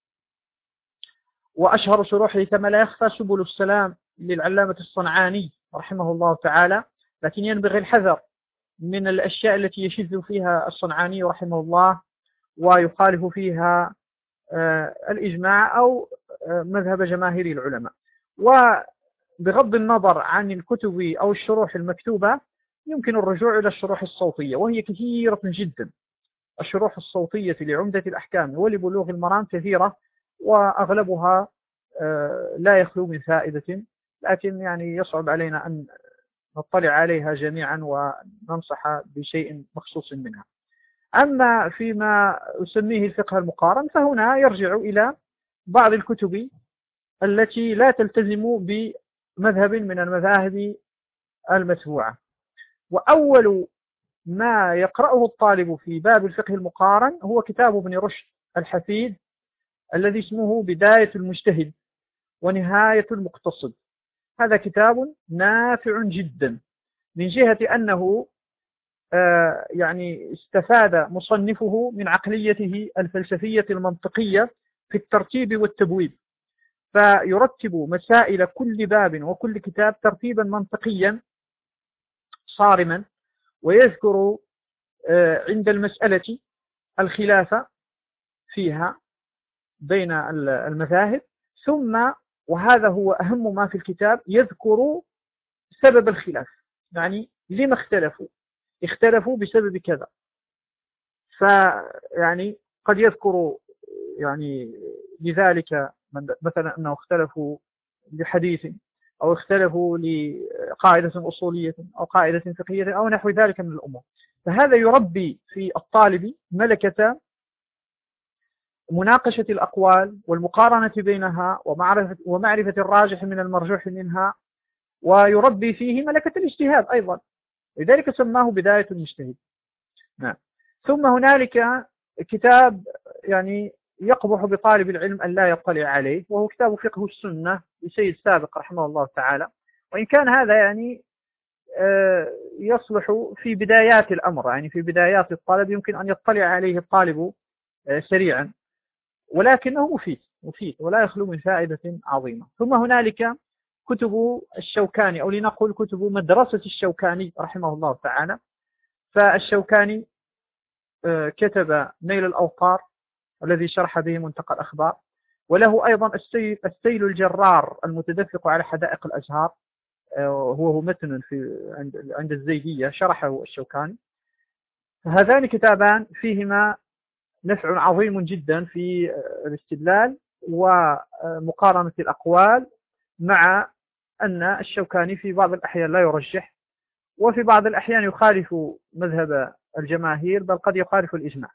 وأشهر شروحه كما لا يخفى سبل السلام للعلامة الصنعاني رحمه الله تعالى، لكن ينبغي الحذر من الأشياء التي يشذ فيها الصنعاني رحمه الله ويخالف فيها الإجماع أو مذهب جماهير العلماء. وبغض النظر عن الكتب أو الشروح المكتوبة يمكن الرجوع إلى الشروح الصوتية، وهي كثيرة جدا. الشروح الصوتية لعمدة الأحكام ولبلوغ المرام كثيرة، وأغلبها لا يخلو من فائدة، لكن يعني يصعب علينا أن نطلع عليها جميعا وننصح بشيء مخصوص منها. أما فيما أسميه الفقه المقارن فهنا يرجع إلى بعض الكتب التي لا تلتزم بمذهب من المذاهب المتبوعة. وأول ما يقرأه الطالب في باب الفقه المقارن هو كتاب ابن رشد الحفيد الذي اسمه بداية المجتهد ونهاية المقتصد. هذا كتاب نافع جدا من جهة أنه آه يعني استفاد مصنفه من عقليته الفلسفية المنطقية في الترتيب والتبويب، فيرتب مسائل كل باب وكل كتاب ترتيبا منطقيا صارما، ويذكر آه عند المسألة الخلاف فيها بين المذاهب، ثم وهذا هو أهم ما في الكتاب يذكر سبب الخلاف، يعني لما اختلفوا اختلفوا بسبب كذا. فيعني قد يذكر يعني لذلك مثلا أنه اختلفوا لحديث أو اختلفوا لقاعدة أصولية أو قاعدة فقهية أو نحو ذلك من الأمور. فهذا يربي في الطالب ملكة مناقشة الأقوال والمقارنة بينها ومعرفة, ومعرفة الراجح من المرجوح منها، ويربي فيه ملكة الاجتهاد أيضا، لذلك سماه بداية المجتهد. نعم. ثم هنالك كتاب يعني يقبح بطالب العلم أن لا يطلع عليه، وهو كتاب فقه السنة لسيد سابق رحمه الله تعالى، وإن كان هذا يعني يصلح في بدايات الأمر، يعني في بدايات الطالب يمكن أن يطلع عليه الطالب سريعا، ولكنه مفيد مفيد ولا يخلو من فائدة عظيمة. ثم هنالك كتب الشوكاني، أو لنقل كتب مدرسة الشوكاني رحمه الله تعالى. فالشوكاني كتب نيل الأوطار الذي شرح به منتقى الأخبار، وله أيضا السيل, السيل الجرار المتدفق على حدائق الأزهار، هو متن في عند عند الزيدية شرحه الشوكاني. هذان كتابان فيهما نفع عظيم جدا في الاستدلال ومقارنة الأقوال، مع أن الشوكاني في بعض الأحيان لا يرجح، وفي بعض الأحيان يخالف مذهب الجماهير، بل قد يخالف الإجماع.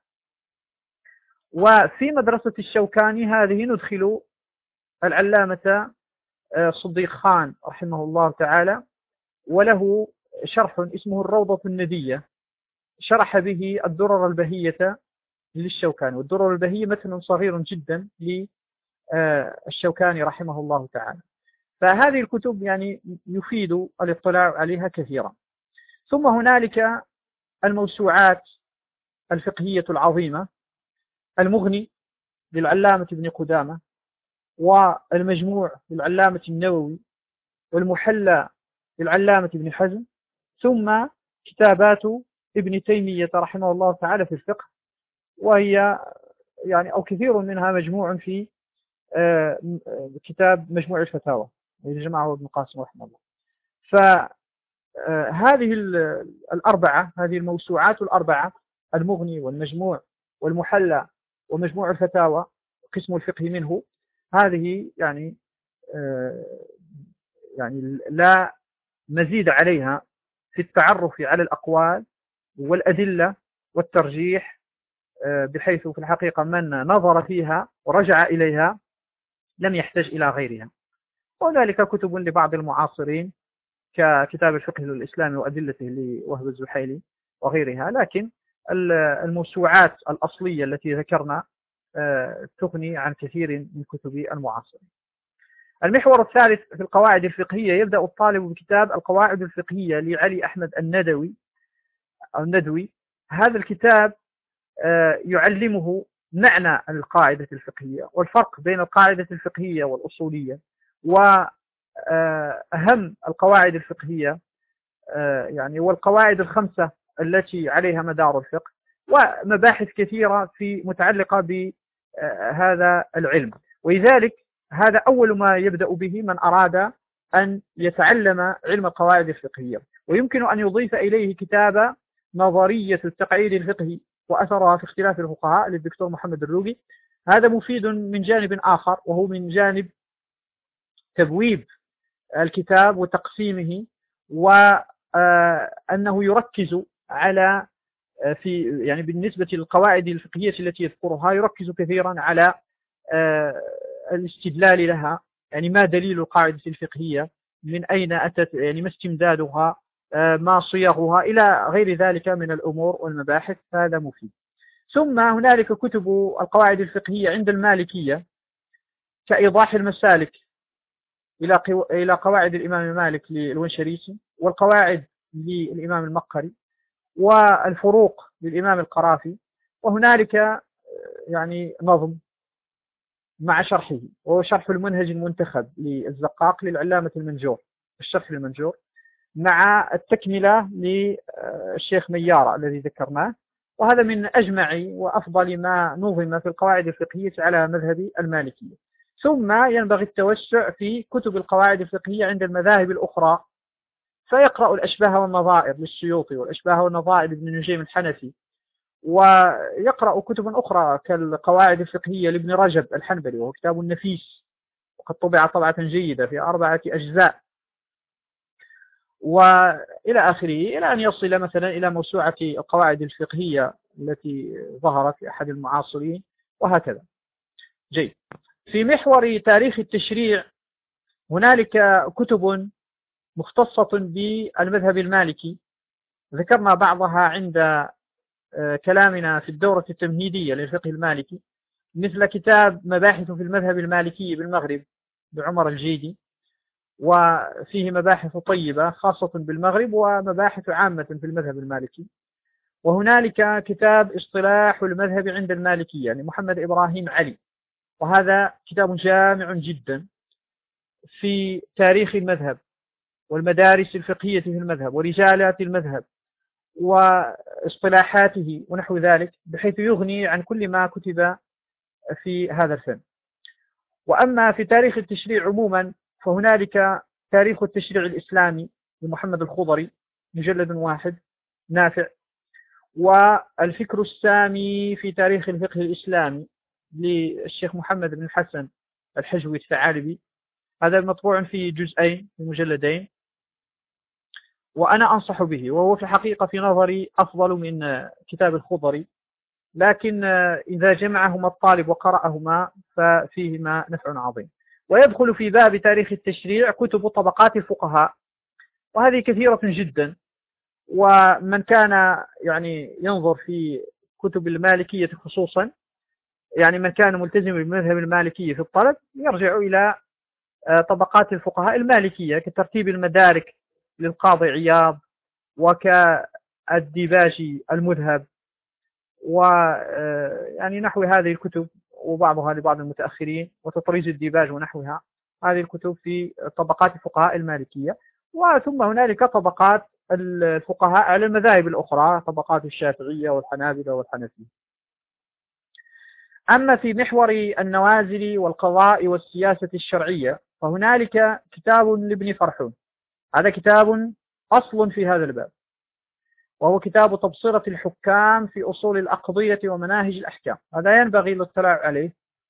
وفي مدرسة الشوكاني هذه ندخل العلامة صديق خان رحمه الله تعالى، وله شرح اسمه الروضة الندية، شرح به الدرر البهية للشوكاني، والدرر البهية متن صغير جدا للشوكاني رحمه الله تعالى. فهذه الكتب يعني يفيد الاطلاع عليها كثيرا. ثم هنالك الموسوعات الفقهية العظيمة، المغني للعلامة ابن قدامة، والمجموع للعلامة النووي، والمحلى للعلامة ابن حزم، ثم كتابات ابن تيمية رحمه الله تعالى في الفقه، وهي يعني أو كثير منها مجموع في كتاب مجموع الفتاوى جمعه ابن قاسم رحمه الله. فهذه الأربعة، هذه الموسوعات الأربعة، المغني والمجموع والمحلى ومجموع الفتاوى قسم الفقه منه، هذه يعني يعني لا مزيد عليها في التعرف على الأقوال والأدلة والترجيح، بحيث في الحقيقة من نظر فيها ورجع إليها لم يحتاج إلى غيرها. وذلك كتب لبعض المعاصرين ككتاب الفقه الإسلامي وأدلته لوهب الزحيلي وغيرها، لكن الموسوعات الأصلية التي ذكرنا تغني عن كثير من كتب المعاصرين. المحور الثالث في القواعد الفقهية، يبدأ الطالب بكتاب القواعد الفقهية لعلي أحمد الندوي الندوي. هذا الكتاب يعلمه معنى القاعدة الفقهية والفرق بين القاعدة الفقهية والأصولية، وأهم القواعد الفقهية يعني والقواعد الخمسة التي عليها مدار الفقه، ومباحث كثيرة في متعلقة بهذا العلم. ولذلك هذا أول ما يبدأ به من أراد أن يتعلم علم القواعد الفقهية. ويمكن أن يضيف إليه كتاب نظرية التقعيد الفقهي وأثرها في اختلاف الفقهاء للدكتور محمد الروقي. هذا مفيد من جانب آخر، وهو من جانب تبويب الكتاب وتقسيمه، وأنه يركز على في يعني بالنسبة للقواعد الفقهية التي يذكرها يركز كثيرا على الاستدلال لها، يعني ما دليل القاعدة الفقهية، من أين أتت، يعني ما استمدادها، ما صيغها، إلى غير ذلك من الأمور والمباحث. هذا مفيد. ثم هنالك كتب القواعد الفقهية عند المالكية كإيضاح المسالك إلى إلى قواعد الإمام مالك للونشريسي، والقواعد للإمام المقري، والفروق للإمام القرافي. وهنالك يعني نظم مع شرحه، وهو شرح المنهج المنتخب للزقاق للعلامة المنجور، الشرح المنجور، مع التكملة للشيخ ميارة الذي ذكرناه. وهذا من أجمع وأفضل ما نظم في القواعد الفقهية على مذهب المالكية. ثم ينبغي التوسع في كتب القواعد الفقهية عند المذاهب الأخرى، فيقرأ الأشباه والنظائر للسيوطي والأشباه والنظائر لابن نجيم الحنفي، ويقرأ كتبا أخرى كالقواعد الفقهية لابن رجب الحنبلي، وهو كتاب نفيس وقد طبع طبعة جيدة في أربعة أجزاء، وإلى آخره، إلى أن يصل مثلا إلى موسوعة القواعد الفقهية التي ظهرت في أحد المعاصرين، وهكذا. جيد. في محور تاريخ التشريع هنالك كتب مختصة بالمذهب المالكي، ذكرنا بعضها عند كلامنا في الدورة التمهيدية للفقه المالكي، مثل كتاب مباحث في المذهب المالكي بالمغرب بعمر الجيدي، وفيه مباحث طيبة خاصة بالمغرب ومباحث عامة في المذهب المالكي. وهنالك كتاب اصطلاح المذهب عند المالكية يعني محمد إبراهيم علي، وهذا كتاب جامع جدا في تاريخ المذهب والمدارس الفقهية في المذهب ورجالات المذهب واصطلاحاته ونحو ذلك، بحيث يغني عن كل ما كتب في هذا الفن. وأما في تاريخ التشريع عموما فهنالك تاريخ التشريع الإسلامي لمحمد الخضري مجلد واحد نافع، والفكر السامي في تاريخ الفقه الإسلامي للشيخ محمد بن الحسن الحجوي الثعالبي، هذا مطبوع في جزئين في مجلدين، وأنا أنصح به، وهو في الحقيقة في نظري أفضل من كتاب الخضري، لكن إذا جمعهما الطالب وقرأهما ففيهما نفع عظيم. ويدخل في باب تاريخ التشريع كتب طبقات الفقهاء، وهذه كثيرة جدا، ومن كان يعني ينظر في كتب المالكية خصوصا، يعني من كان ملتزم بالمذهب المالكي في الطلب، يرجع إلى طبقات الفقهاء المالكية كترتيب المدارك للقاضي عياض، وكالديباجي المذهب، ويعني نحو هذه الكتب، وبعضها لبعض المتأخرين، وتطريز الديباج ونحوها. هذه الكتب في طبقات الفقهاء المالكية. وثم هنالك طبقات الفقهاء على المذاهب الأخرى، طبقات الشافعية والحنابلة والحنفية. أما في محور النوازل والقضاء والسياسة الشرعية فهنالك كتاب لابن فرحون، هذا كتاب أصل في هذا الباب، وهو كتاب تبصرة الحكام في أصول الأقضية ومناهج الأحكام. هذا ينبغي الاطلاع عليه،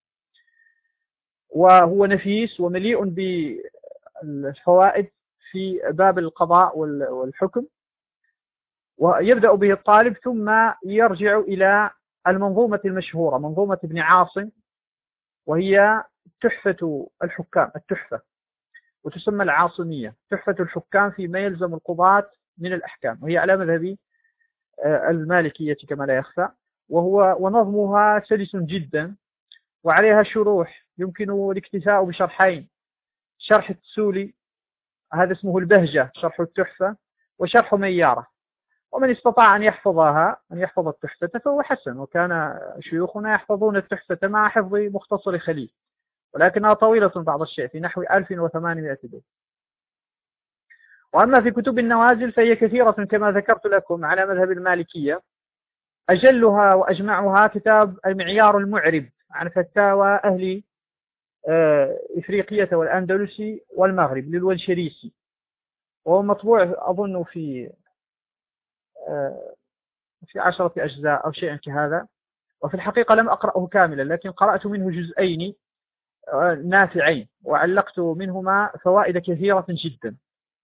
وهو نفيس ومليء بالفوائد في باب القضاء والحكم، ويبدأ به الطالب ثم يرجع إلى المنظومة المشهورة، منظومة ابن عاصم، وهي تحفة الحكام، التحفة، وتسمى العاصمية، تحفة الحكام فيما يلزم القضاة من الأحكام، وهي على مذهب المالكية كما لا يخفى، وهو ونظمها سلس جدا، وعليها شروح يمكن الاكتفاء بشرحين: شرح التسولي هذا اسمه البهجة شرح التحفة، وشرح ميارة. ومن استطاع أن يحفظها أن يحفظ التحفة فهو حسن، وكان شيوخنا يحفظون التحفة مع حفظ مختصر خليل، ولكنها طويلة بعض الشيء في نحو ألف وثمانمائة بيت. وأما في كتب النوازل فهي كثيرة كما ذكرت لكم على مذهب المالكية، أجلها وأجمعها كتاب المعيار المعرب عن فتاوى أهل إفريقية والأندلسي والمغرب للونشريسي، وهو مطبوع أظن في في عشرة أجزاء أو شيء كهذا، وفي الحقيقة لم أقرأه كاملا، لكن قرأت منه جزئين نافعين وعلقت منهما فوائد كثيرة جدا.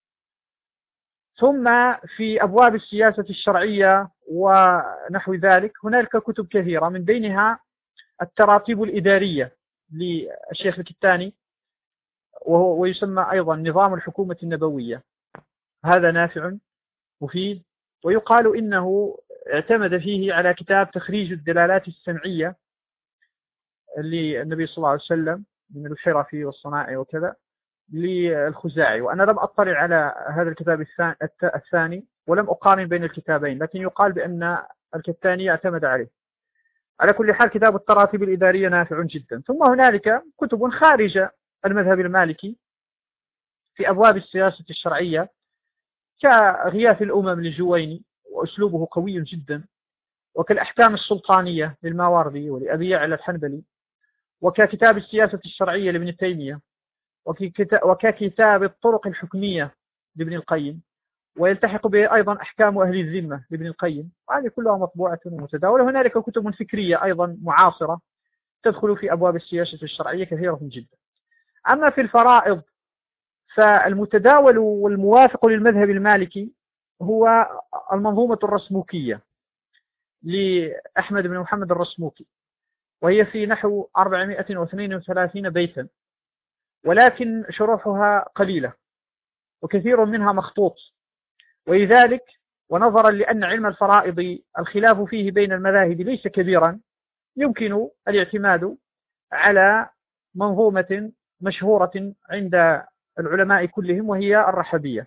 ثم في أبواب السياسة الشرعية ونحو ذلك هنالك كتب كثيرة، من بينها التراتيب الإدارية للشيخ الكتاني، وهو ويسمى أيضا نظام الحكومة النبوية، هذا نافع مفيد، ويقال إنه اعتمد فيه على كتاب تخريج الدلالات السمعية للنبي صلى الله عليه وسلم من الحرف والصنائع وكذا للخزاعي. وأنا لم أطلع على هذا الكتاب الثاني ولم أقارن بين الكتابين، لكن يقال بأن الكتاني اعتمد عليه. على كل حال كتاب التراتيب الإدارية نافع جدا. ثم هنالك كتب خارج المذهب المالكي في أبواب السياسة الشرعية كغياث الأمم للجويني، وأسلوبه قوي جدا، وكالأحكام السلطانية للماوردي ولأبي يعلى الحنبلي، وككتاب السياسة الشرعية لابن تيمية، وككتاب الطرق الحكمية لابن القيم، ويلتحق به أيضا أحكام أهل الذمة لابن القيم، وهذه كلها مطبوعة ومتداولة. هنالك كتب فكرية أيضا معاصرة تدخل في أبواب السياسة الشرعية كثيرة جدا. أما في الفرائض فالمتداول والموافق للمذهب المالكي هو المنظومة الرسموكية لأحمد بن محمد الرسموكي، وهي في نحو أربعمائة واثنين وثلاثين بيتا، ولكن شروحها قليلة وكثير منها مخطوط، ولذلك ونظرا لأن علم الفرائض الخلاف فيه بين المذاهب ليس كبيرا، يمكن الاعتماد على منظومة مشهورة عند العلماء كلهم وهي الرحبية،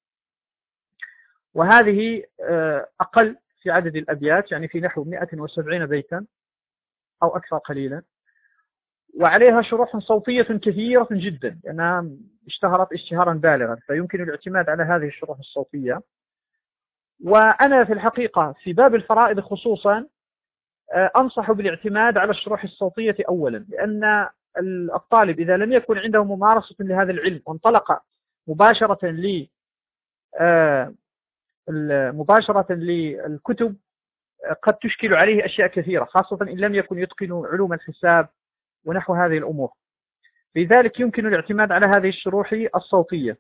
وهذه أقل في عدد الأبيات، يعني في نحو مائة وسبعين بيتا أو أكثر قليلا، وعليها شروح صوتية كثيرة جدا لأنها اشتهرت اشتهارا بالغا، فيمكن الاعتماد على هذه الشروح الصوتية. وأنا في الحقيقة في باب الفرائض خصوصا أنصح بالاعتماد على الشروح الصوتية أولا، لأن الطالب إذا لم يكن عنده ممارسة لهذا العلم وانطلق مباشرة ل مباشرة للكتب قد تشكل عليه أشياء كثيرة، خاصة إن لم يكن يتقن علوم الحساب ونحو هذه الأمور. لذلك يمكن الاعتماد على هذه الشروح الصوتية،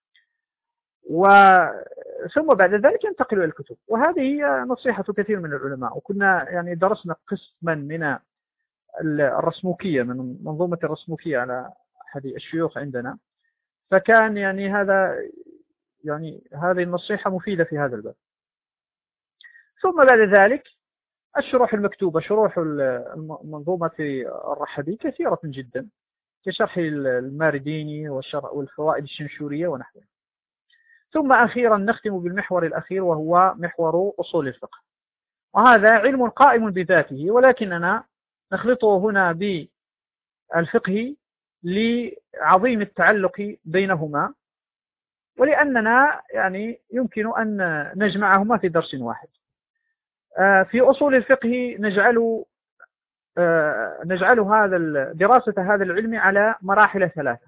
ثم بعد ذلك ينتقل إلى الكتب. وهذه هي نصيحة كثير من العلماء، وكنا يعني درسنا قسما من الرسموكية من منظومة الرسموكية على أحد الشيوخ عندنا، فكان يعني هذا يعني هذه النصيحة مفيدة في هذا الباب. ثم بعد ذلك الشروح المكتوبة، شروح المنظومة الرحبي كثيرة جدا، كشرح المارديني والفوائد الشنشورية ونحوها. ثم أخيرا نختم بالمحور الأخير وهو محور أصول الفقه، وهذا علم قائم بذاته، ولكننا نخلطه هنا بالفقه لعظيم التعلق بينهما، ولأننا يعني يمكن أن نجمعهما في درس واحد. في أصول الفقه نجعل نجعل هذا دراسة هذا العلم على مراحل ثلاثة.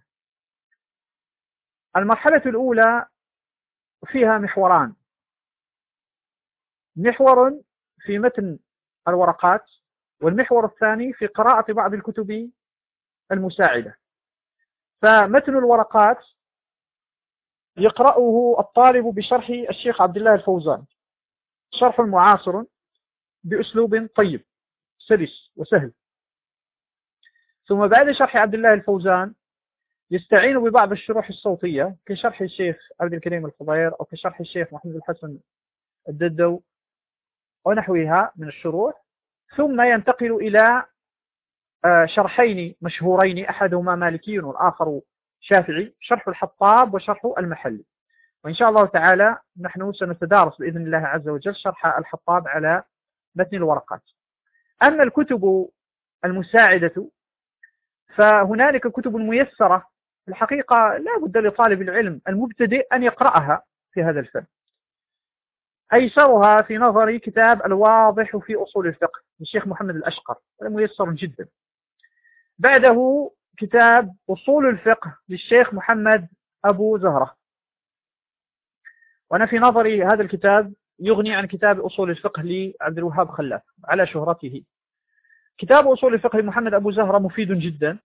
المرحلة الأولى فيها محوران: محور في متن الورقات، والمحور الثاني في قراءة بعض الكتب المساعدة. فمتن الورقات يقرأه الطالب بشرح الشيخ عبد الله الفوزان، شرح معاصر بأسلوب طيب سلس وسهل. ثم بعد شرح عبد الله الفوزان يستعين ببعض الشروح الصوتية كشرح الشيخ عبد الكريم الخضير أو كشرح الشيخ محمد الحسن الددو ونحوها من الشروح، ثم ينتقل إلى شرحين مشهورين أحدهما مالكي والآخر شافعي، شرح الحطاب وشرح المحلي. وإن شاء الله تعالى نحن سنتدارس بإذن الله عز وجل شرح الحطاب على متن الورقات. أما الكتب المساعدة فهنالك كتب ميسرة في الحقيقة لا بد لطالب العلم المبتدئ أن يقرأها في هذا الفن. أيسرها في نظري كتاب الواضح في أصول الفقه للشيخ محمد الأشقر، ميسر جدا. بعده كتاب أصول الفقه للشيخ محمد أبو زهرة، وأنا في نظري هذا الكتاب يغني عن كتاب أصول الفقه لعبد الوهاب خلاف على شهرته. كتاب أصول الفقه لمحمد أبو زهرة مفيد جدا،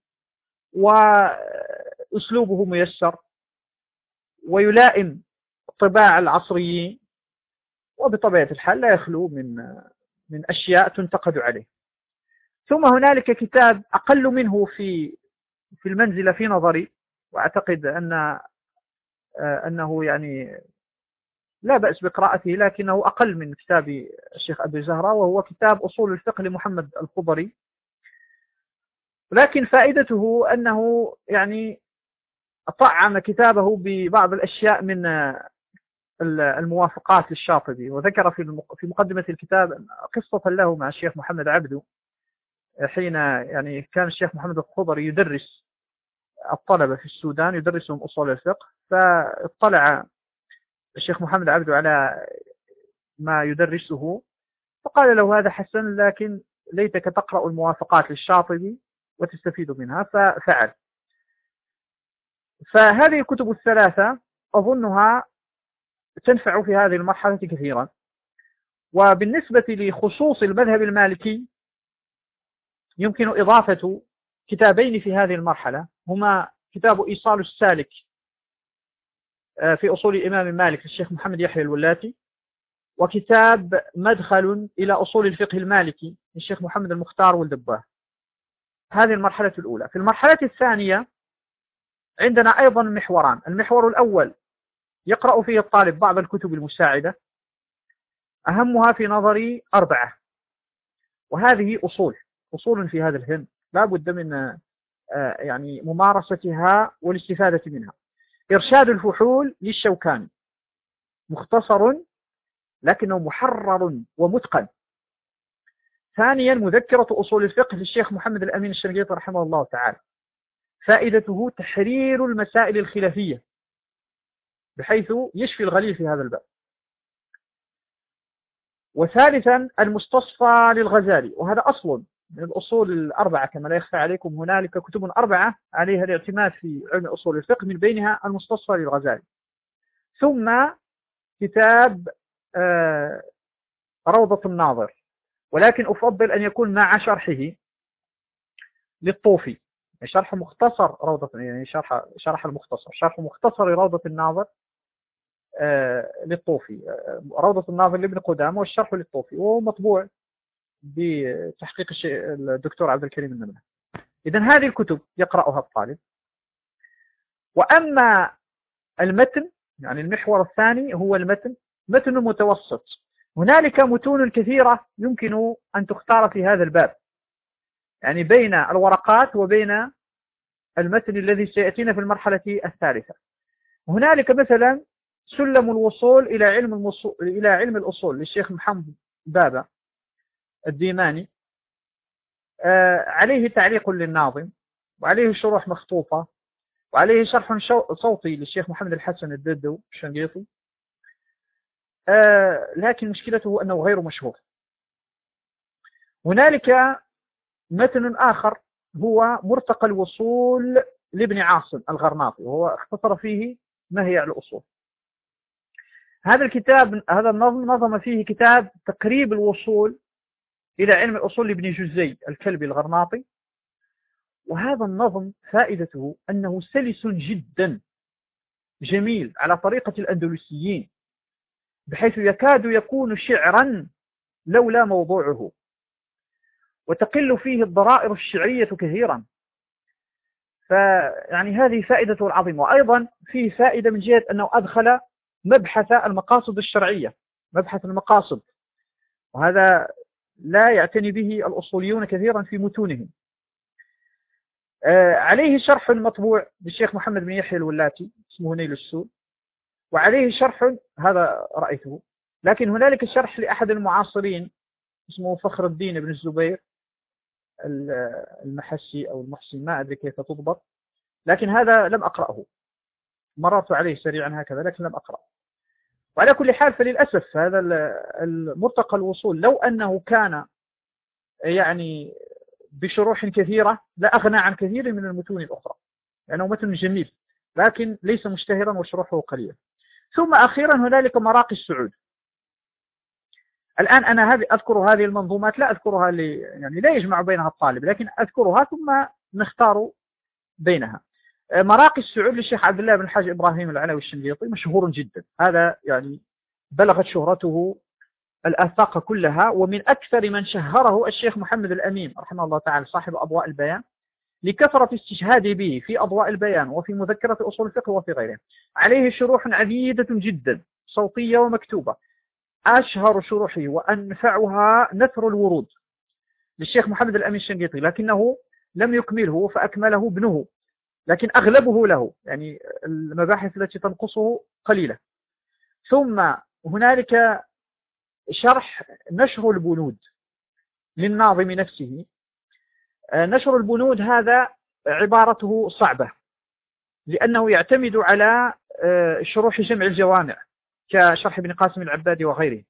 وأسلوبه ميسر ويلائم طباع العصريين، وبطبيعة الحال لا يخلو من من أشياء تنتقد عليه. ثم هنالك كتاب أقل منه في في المنزلة في نظري، وأعتقد أن أنه يعني لا بأس بقراءته، لكنه أقل من كتاب الشيخ أبي زهرة، وهو كتاب أصول الفقه لمحمد الخضري. لكن فائدته أنه يعني طعم كتابه ببعض الأشياء من الموافقات للشاطبي، وذكر في في مقدمة الكتاب قصة له مع الشيخ محمد عبده، حين يعني كان الشيخ محمد الخضري يدرس الطلبة في السودان، يدرسهم أصول الفقه، فاطلع الشيخ محمد عبده على ما يدرسه فقال له هذا حسن، لكن ليتك تقرأ الموافقات للشاطبي وتستفيد منها، ففعل. فهذه الكتب الثلاثة أظنها تنفع في هذه المرحلة كثيرا. وبالنسبة لخصوص المذهب المالكي يمكن إضافة كتابين في هذه المرحلة، هما كتاب إيصال السالك في أصول الإمام مالك للشيخ محمد يحيى الولاتي، وكتاب مدخل إلى أصول الفقه المالكي للشيخ محمد المختار والدباه. هذه المرحلة الأولى. في المرحلة الثانية عندنا أيضا محوران. المحور الأول يقرأ فيه الطالب بعض الكتب المساعدة، أهمها في نظري أربعة، وهذه أصول أصول في هذا الفن لا بد من يعني ممارستها والاستفادة منها. إرشاد الفحول للشوكاني، مختصر لكنه محرر ومتقن. ثانيا مذكرة أصول الفقه للشيخ محمد الأمين الشنقيطي رحمه الله تعالى، فائدته تحرير المسائل الخلافية بحيث يشفي الغليل في هذا الباب. وثالثا المستصفى للغزالي، وهذا أصل من الأصول الأربعة كما لا يخفى عليكم، هنالك كتب أربعة عليها الاعتماد في علم أصول الفقه، من بينها المستصفى للغزالي. ثم كتاب روضة الناظر، ولكن أفضل أن يكون مع شرحه للطوفي، شرح مختصر روضة، يعني شرح شرح المختصر شرح مختصر روضة الناظر للطوفي، روضة الناظر لابن قدامة والشرح للطوفي، وهو مطبوع بتحقيق الدكتور عبد الكريم النملة. إذن هذه الكتب يقرأها الطالب. وأما المتن، يعني المحور الثاني هو المتن، متن متوسط. هنالك متون كثيرة يمكن أن تختار في هذا الباب، يعني بين الورقات وبين المتن الذي سيأتينا في المرحلة الثالثة. هنالك مثلا سلم الوصول إلى علم الوصول إلى علم الأصول للشيخ محمد بابا الديماني، آه عليه تعليق للناظم، وعليه شروح مخطوطة، وعليه شرح صوتي للشيخ محمد الحسن الددو الشنقيطي، آه لكن مشكلته أنه غير مشهور. هنالك متن آخر هو مرتقى الوصول لابن عاصم الغرناطي، وهو اختصر فيه ما هي الأصول. هذا الكتاب هذا النظم نظم فيه كتاب تقريب الوصول إلى علم الأصول لابن جزي الكلبي الغرناطي، وهذا النظم فائدته أنه سلس جدا جميل على طريقة الأندلسيين، بحيث يكاد يكون شعرا لولا موضوعه، وتقل فيه الضرائر الشعرية كثيرا، فيعني هذه فائدته العظيمة. وأيضا فيه فائدة من جهة أنه أدخل مبحث المقاصد الشرعية، مبحث المقاصد، وهذا لا يعتني به الأصوليون كثيرا في متونهم. آه عليه شرح مطبوع للشيخ محمد بن يحيى الولاتي اسمه نيل السود، وعليه شرح هذا رأيته، لكن هنالك شرح لأحد المعاصرين اسمه فخر الدين بن الزبير المحسي أو المحسن، ما أدري كيف تضبط، لكن هذا لم أقرأه، مررت عليه سريعا هكذا لكن لم أقرأ. وعلى كل حال فللأسف هذا المرتقى الوصول لو أنه كان يعني بشروح كثيرة لأغنى عن كثير من المتون الأخرى، لأنه متن جميل لكن ليس مشتهرا وشروحه قليلا. ثم أخيرا هنالك مراقي السعود. الآن أنا هذه أذكر هذه المنظومات لا أذكرها لي يعني لا يجمع بينها الطالب، لكن أذكرها ثم نختار بينها. مراقي السعود للشيخ عبد الله بن الحاج إبراهيم العلوي الشنقيطي مشهور جدا، هذا يعني بلغت شهرته الآفاق كلها، ومن أكثر من شهره الشيخ محمد الأمين رحمه الله تعالى صاحب أضواء البيان، لكثرة استشهاده به في أضواء البيان وفي مذكرة أصول الفقه وفي غيره. عليه شروح عديدة جدا صوتية ومكتوبة، أشهر شروحه وأنفعها نثر الورود للشيخ محمد الأمين الشنقيطي، لكنه لم يكمله فأكمله ابنه، لكن أغلبه له، يعني المباحث التي تنقصه قليلة. ثم هنالك شرح نشر البنود للناظم نفسه. نشر البنود هذا عبارته صعبة لأنه يعتمد على شروح جمع الجوامع كشرح ابن قاسم العبادي وغيره،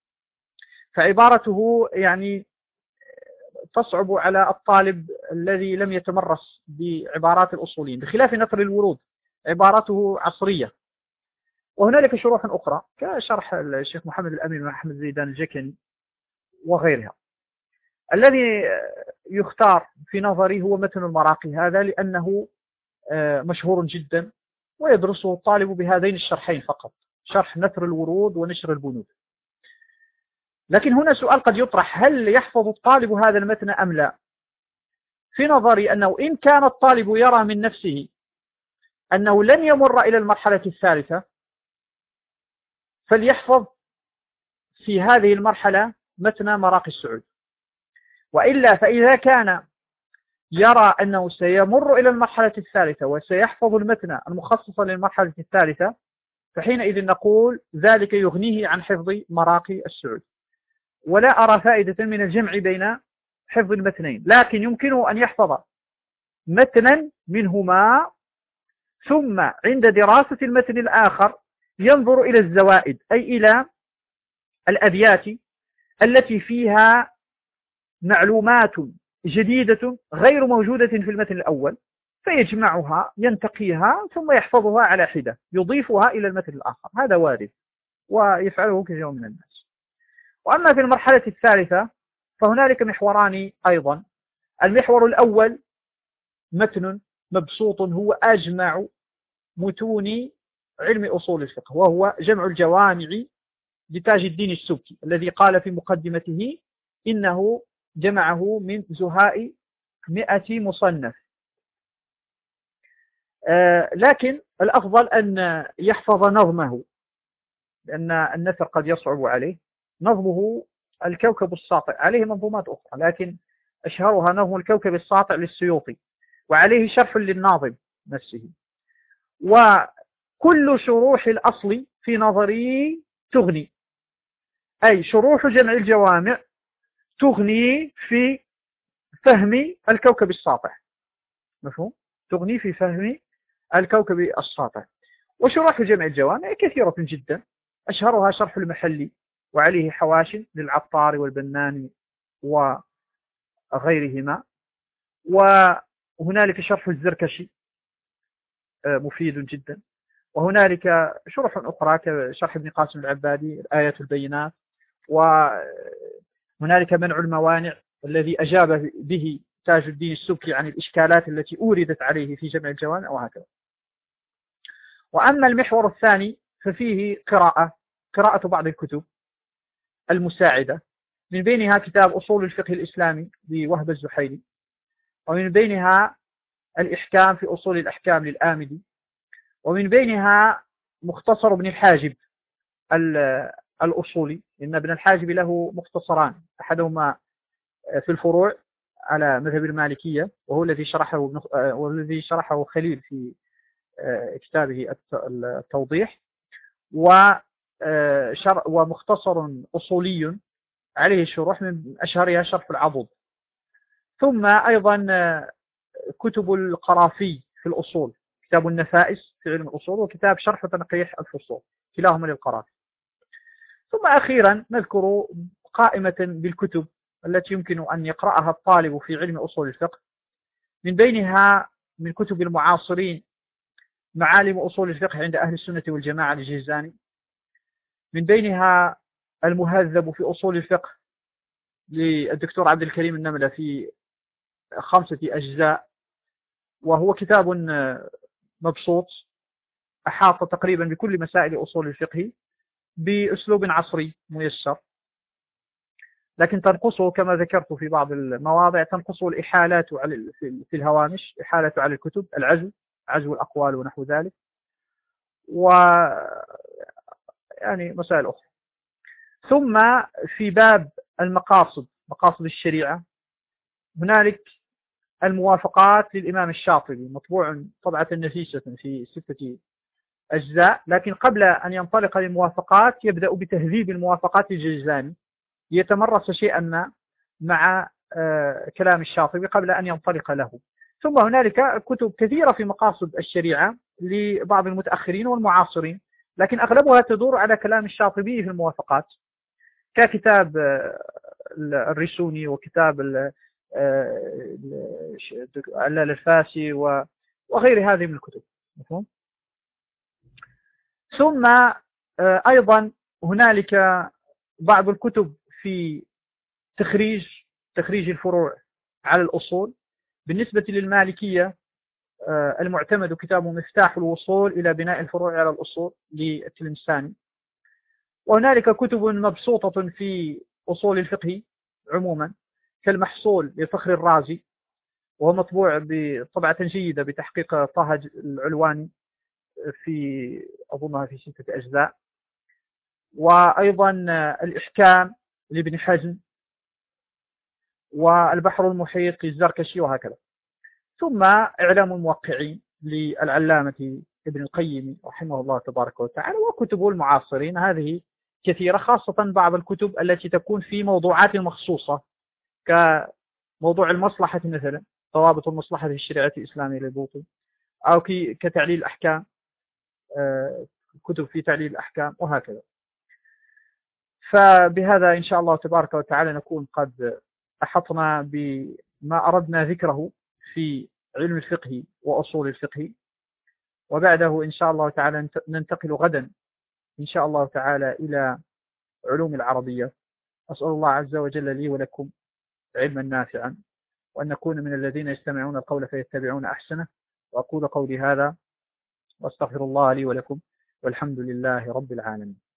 فعبارته يعني تصعب على الطالب الذي لم يتمرس بعبارات الأصوليين، بخلاف نثر الورود عبارته عصرية. وهنالك شروح أخرى كشرح الشيخ محمد الأمين وأحمد زيدان الجكني وغيرها. الذي يختار في نظري هو متن المراقي هذا، لأنه مشهور جدا ويدرسه الطالب بهذين الشرحين فقط، شرح نثر الورود ونشر البنود. لكن هنا سؤال قد يطرح، هل يحفظ الطالب هذا المتن أم لا؟ في نظري أنه إن كان الطالب يرى من نفسه أنه لن يمر إلى المرحلة الثالثة فليحفظ في هذه المرحلة متن مراقي السعود، وإلا فإذا كان يرى أنه سيمر إلى المرحلة الثالثة وسيحفظ المتن المخصص للمرحلة الثالثة فحينئذ نقول ذلك يغنيه عن حفظ مراقي السعود. ولا أرى فائدة من الجمع بين حفظ المتنين، لكن يمكنه أن يحفظ متنا منهما ثم عند دراسة المتن الآخر ينظر إلى الزوائد، أي إلى الأبيات التي فيها معلومات جديدة غير موجودة في المتن الأول، فيجمعها ينتقيها ثم يحفظها على حدة يضيفها إلى المتن الآخر. هذا وارد ويفعله كثير من الناس. وأما في المرحلة الثالثة فهنالك محوران أيضا. المحور الأول متن مبسوط هو أجمع متون علم أصول الفقه، وهو جمع الجوامع لتاج الدين السبكي الذي قال في مقدمته إنه جمعه من زهاء مئة مصنف. آه لكن الأفضل أن يحفظ نظمه، لأن النثر قد يصعب عليه. نظمه الكوكب الساطع، عليه منظومات أخرى لكن أشهرها نظم الكوكب الساطع للسيوطي، وعليه شرح للناظم نفسه. وكل شروح الأصل في نظري تغني، أي شروح جمع الجوامع تغني في فهم الكوكب الساطع، مفهوم؟ تغني في فهم الكوكب الساطع. وشروح جمع الجوامع كثيرة جدا، أشهرها شرح المحلي وعليه حواش للعطار والبناني وغيرهما. وهنالك شرح الزركشي مفيد جدا. وهنالك شروح أخرى كشرح ابن قاسم العبادي آيات البينات. وهنالك منع الموانع الذي أجاب به تاج الدين السبكي عن الإشكالات التي أوردت عليه في جمع الجوامع وهكذا. وأما المحور الثاني ففيه قراءة قراءة بعض الكتب المساعدة، من بينها كتاب أصول الفقه الإسلامي لوهب الزحيلي، ومن بينها الإحكام في أصول الأحكام للآمدي، ومن بينها مختصر ابن الحاجب الأصولي، إن ابن الحاجب له مختصران، أحدهما في الفروع على مذهب المالكية وهو الذي شرحه والذي شرحه خليل في كتابه التوضيح، ومختصر أصولي عليه شروح من أشهرها شرح العضد، ثم أيضا كتب القرافي في الأصول، كتاب النفائس في علم الأصول وكتاب شرح تنقيح الفصول، كلاهما للقرافي. ثم أخيرا نذكر قائمة بالكتب التي يمكن أن يقرأها الطالب في علم أصول الفقه، من بينها من كتب المعاصرين معالم أصول الفقه عند أهل السنة والجماعة للجهزاني، من بينها المهذب في أصول الفقه للدكتور عبد الكريم النملة في خمسة أجزاء، وهو كتاب مبسوط أحاط تقريبا بكل مسائل أصول الفقه بأسلوب عصري ميسر، لكن تنقصه كما ذكرت في بعض المواضع، تنقصه الإحالات على في الهوامش، إحالة على الكتب، العزو عزو الأقوال ونحو ذلك، و يعني مسائل أخرى. ثم في باب المقاصد، مقاصد الشريعة، هنالك الموافقات للإمام الشاطبي مطبوع طبعة نفيسة في ستة أجزاء، لكن قبل أن ينطلق للموافقات يبدأ بتهذيب الموافقات الجيزاني ليتمرس شيئا ما مع كلام الشاطبي قبل أن ينطلق له. ثم هنالك كتب كثيرة في مقاصد الشريعة لبعض المتأخرين والمعاصرين، لكن أغلبها تدور على كلام الشاطبي في الموافقات، ككتاب الرسوني وكتاب علال الفاسي وغير هذه من الكتب. ثم أيضا هنالك بعض الكتب في تخريج تخريج الفروع على الأصول. بالنسبة للمالكية المعتمد كتاب مفتاح الوصول إلى بناء الفروع على الأصول للتلمساني. وهنالك كتب مبسوطة في أصول الفقه عموما كالمحصول لفخر الرازي، وهو مطبوع بطبعة جيدة بتحقيق طه العلواني في أظنها في ستة أجزاء. وأيضا الإحكام لابن حزم، والبحر المحيط للزركشي، وهكذا. ثم إعلام الموقعين للعلامة ابن القيم رحمه الله تبارك وتعالى، وكتب المعاصرين هذه كثيرة، خاصة بعض الكتب التي تكون في موضوعات مخصوصة كموضوع المصلحة مثلا، ضوابط المصلحة في الشريعة الإسلامية للبوطي، أو كتعليل الأحكام، كتب في تعليل الأحكام، وهكذا. فبهذا إن شاء الله تبارك وتعالى نكون قد أحطنا بما أردنا ذكره في علم الفقه وأصول الفقه، وبعده إن شاء الله تعالى ننتقل غدا إن شاء الله تعالى إلى علوم العربية. أسأل الله عز وجل لي ولكم علما نافعا، وأن نكون من الذين يستمعون القول فيتبعون أحسنه. وأقول قولي هذا وأستغفر الله لي ولكم، والحمد لله رب العالمين.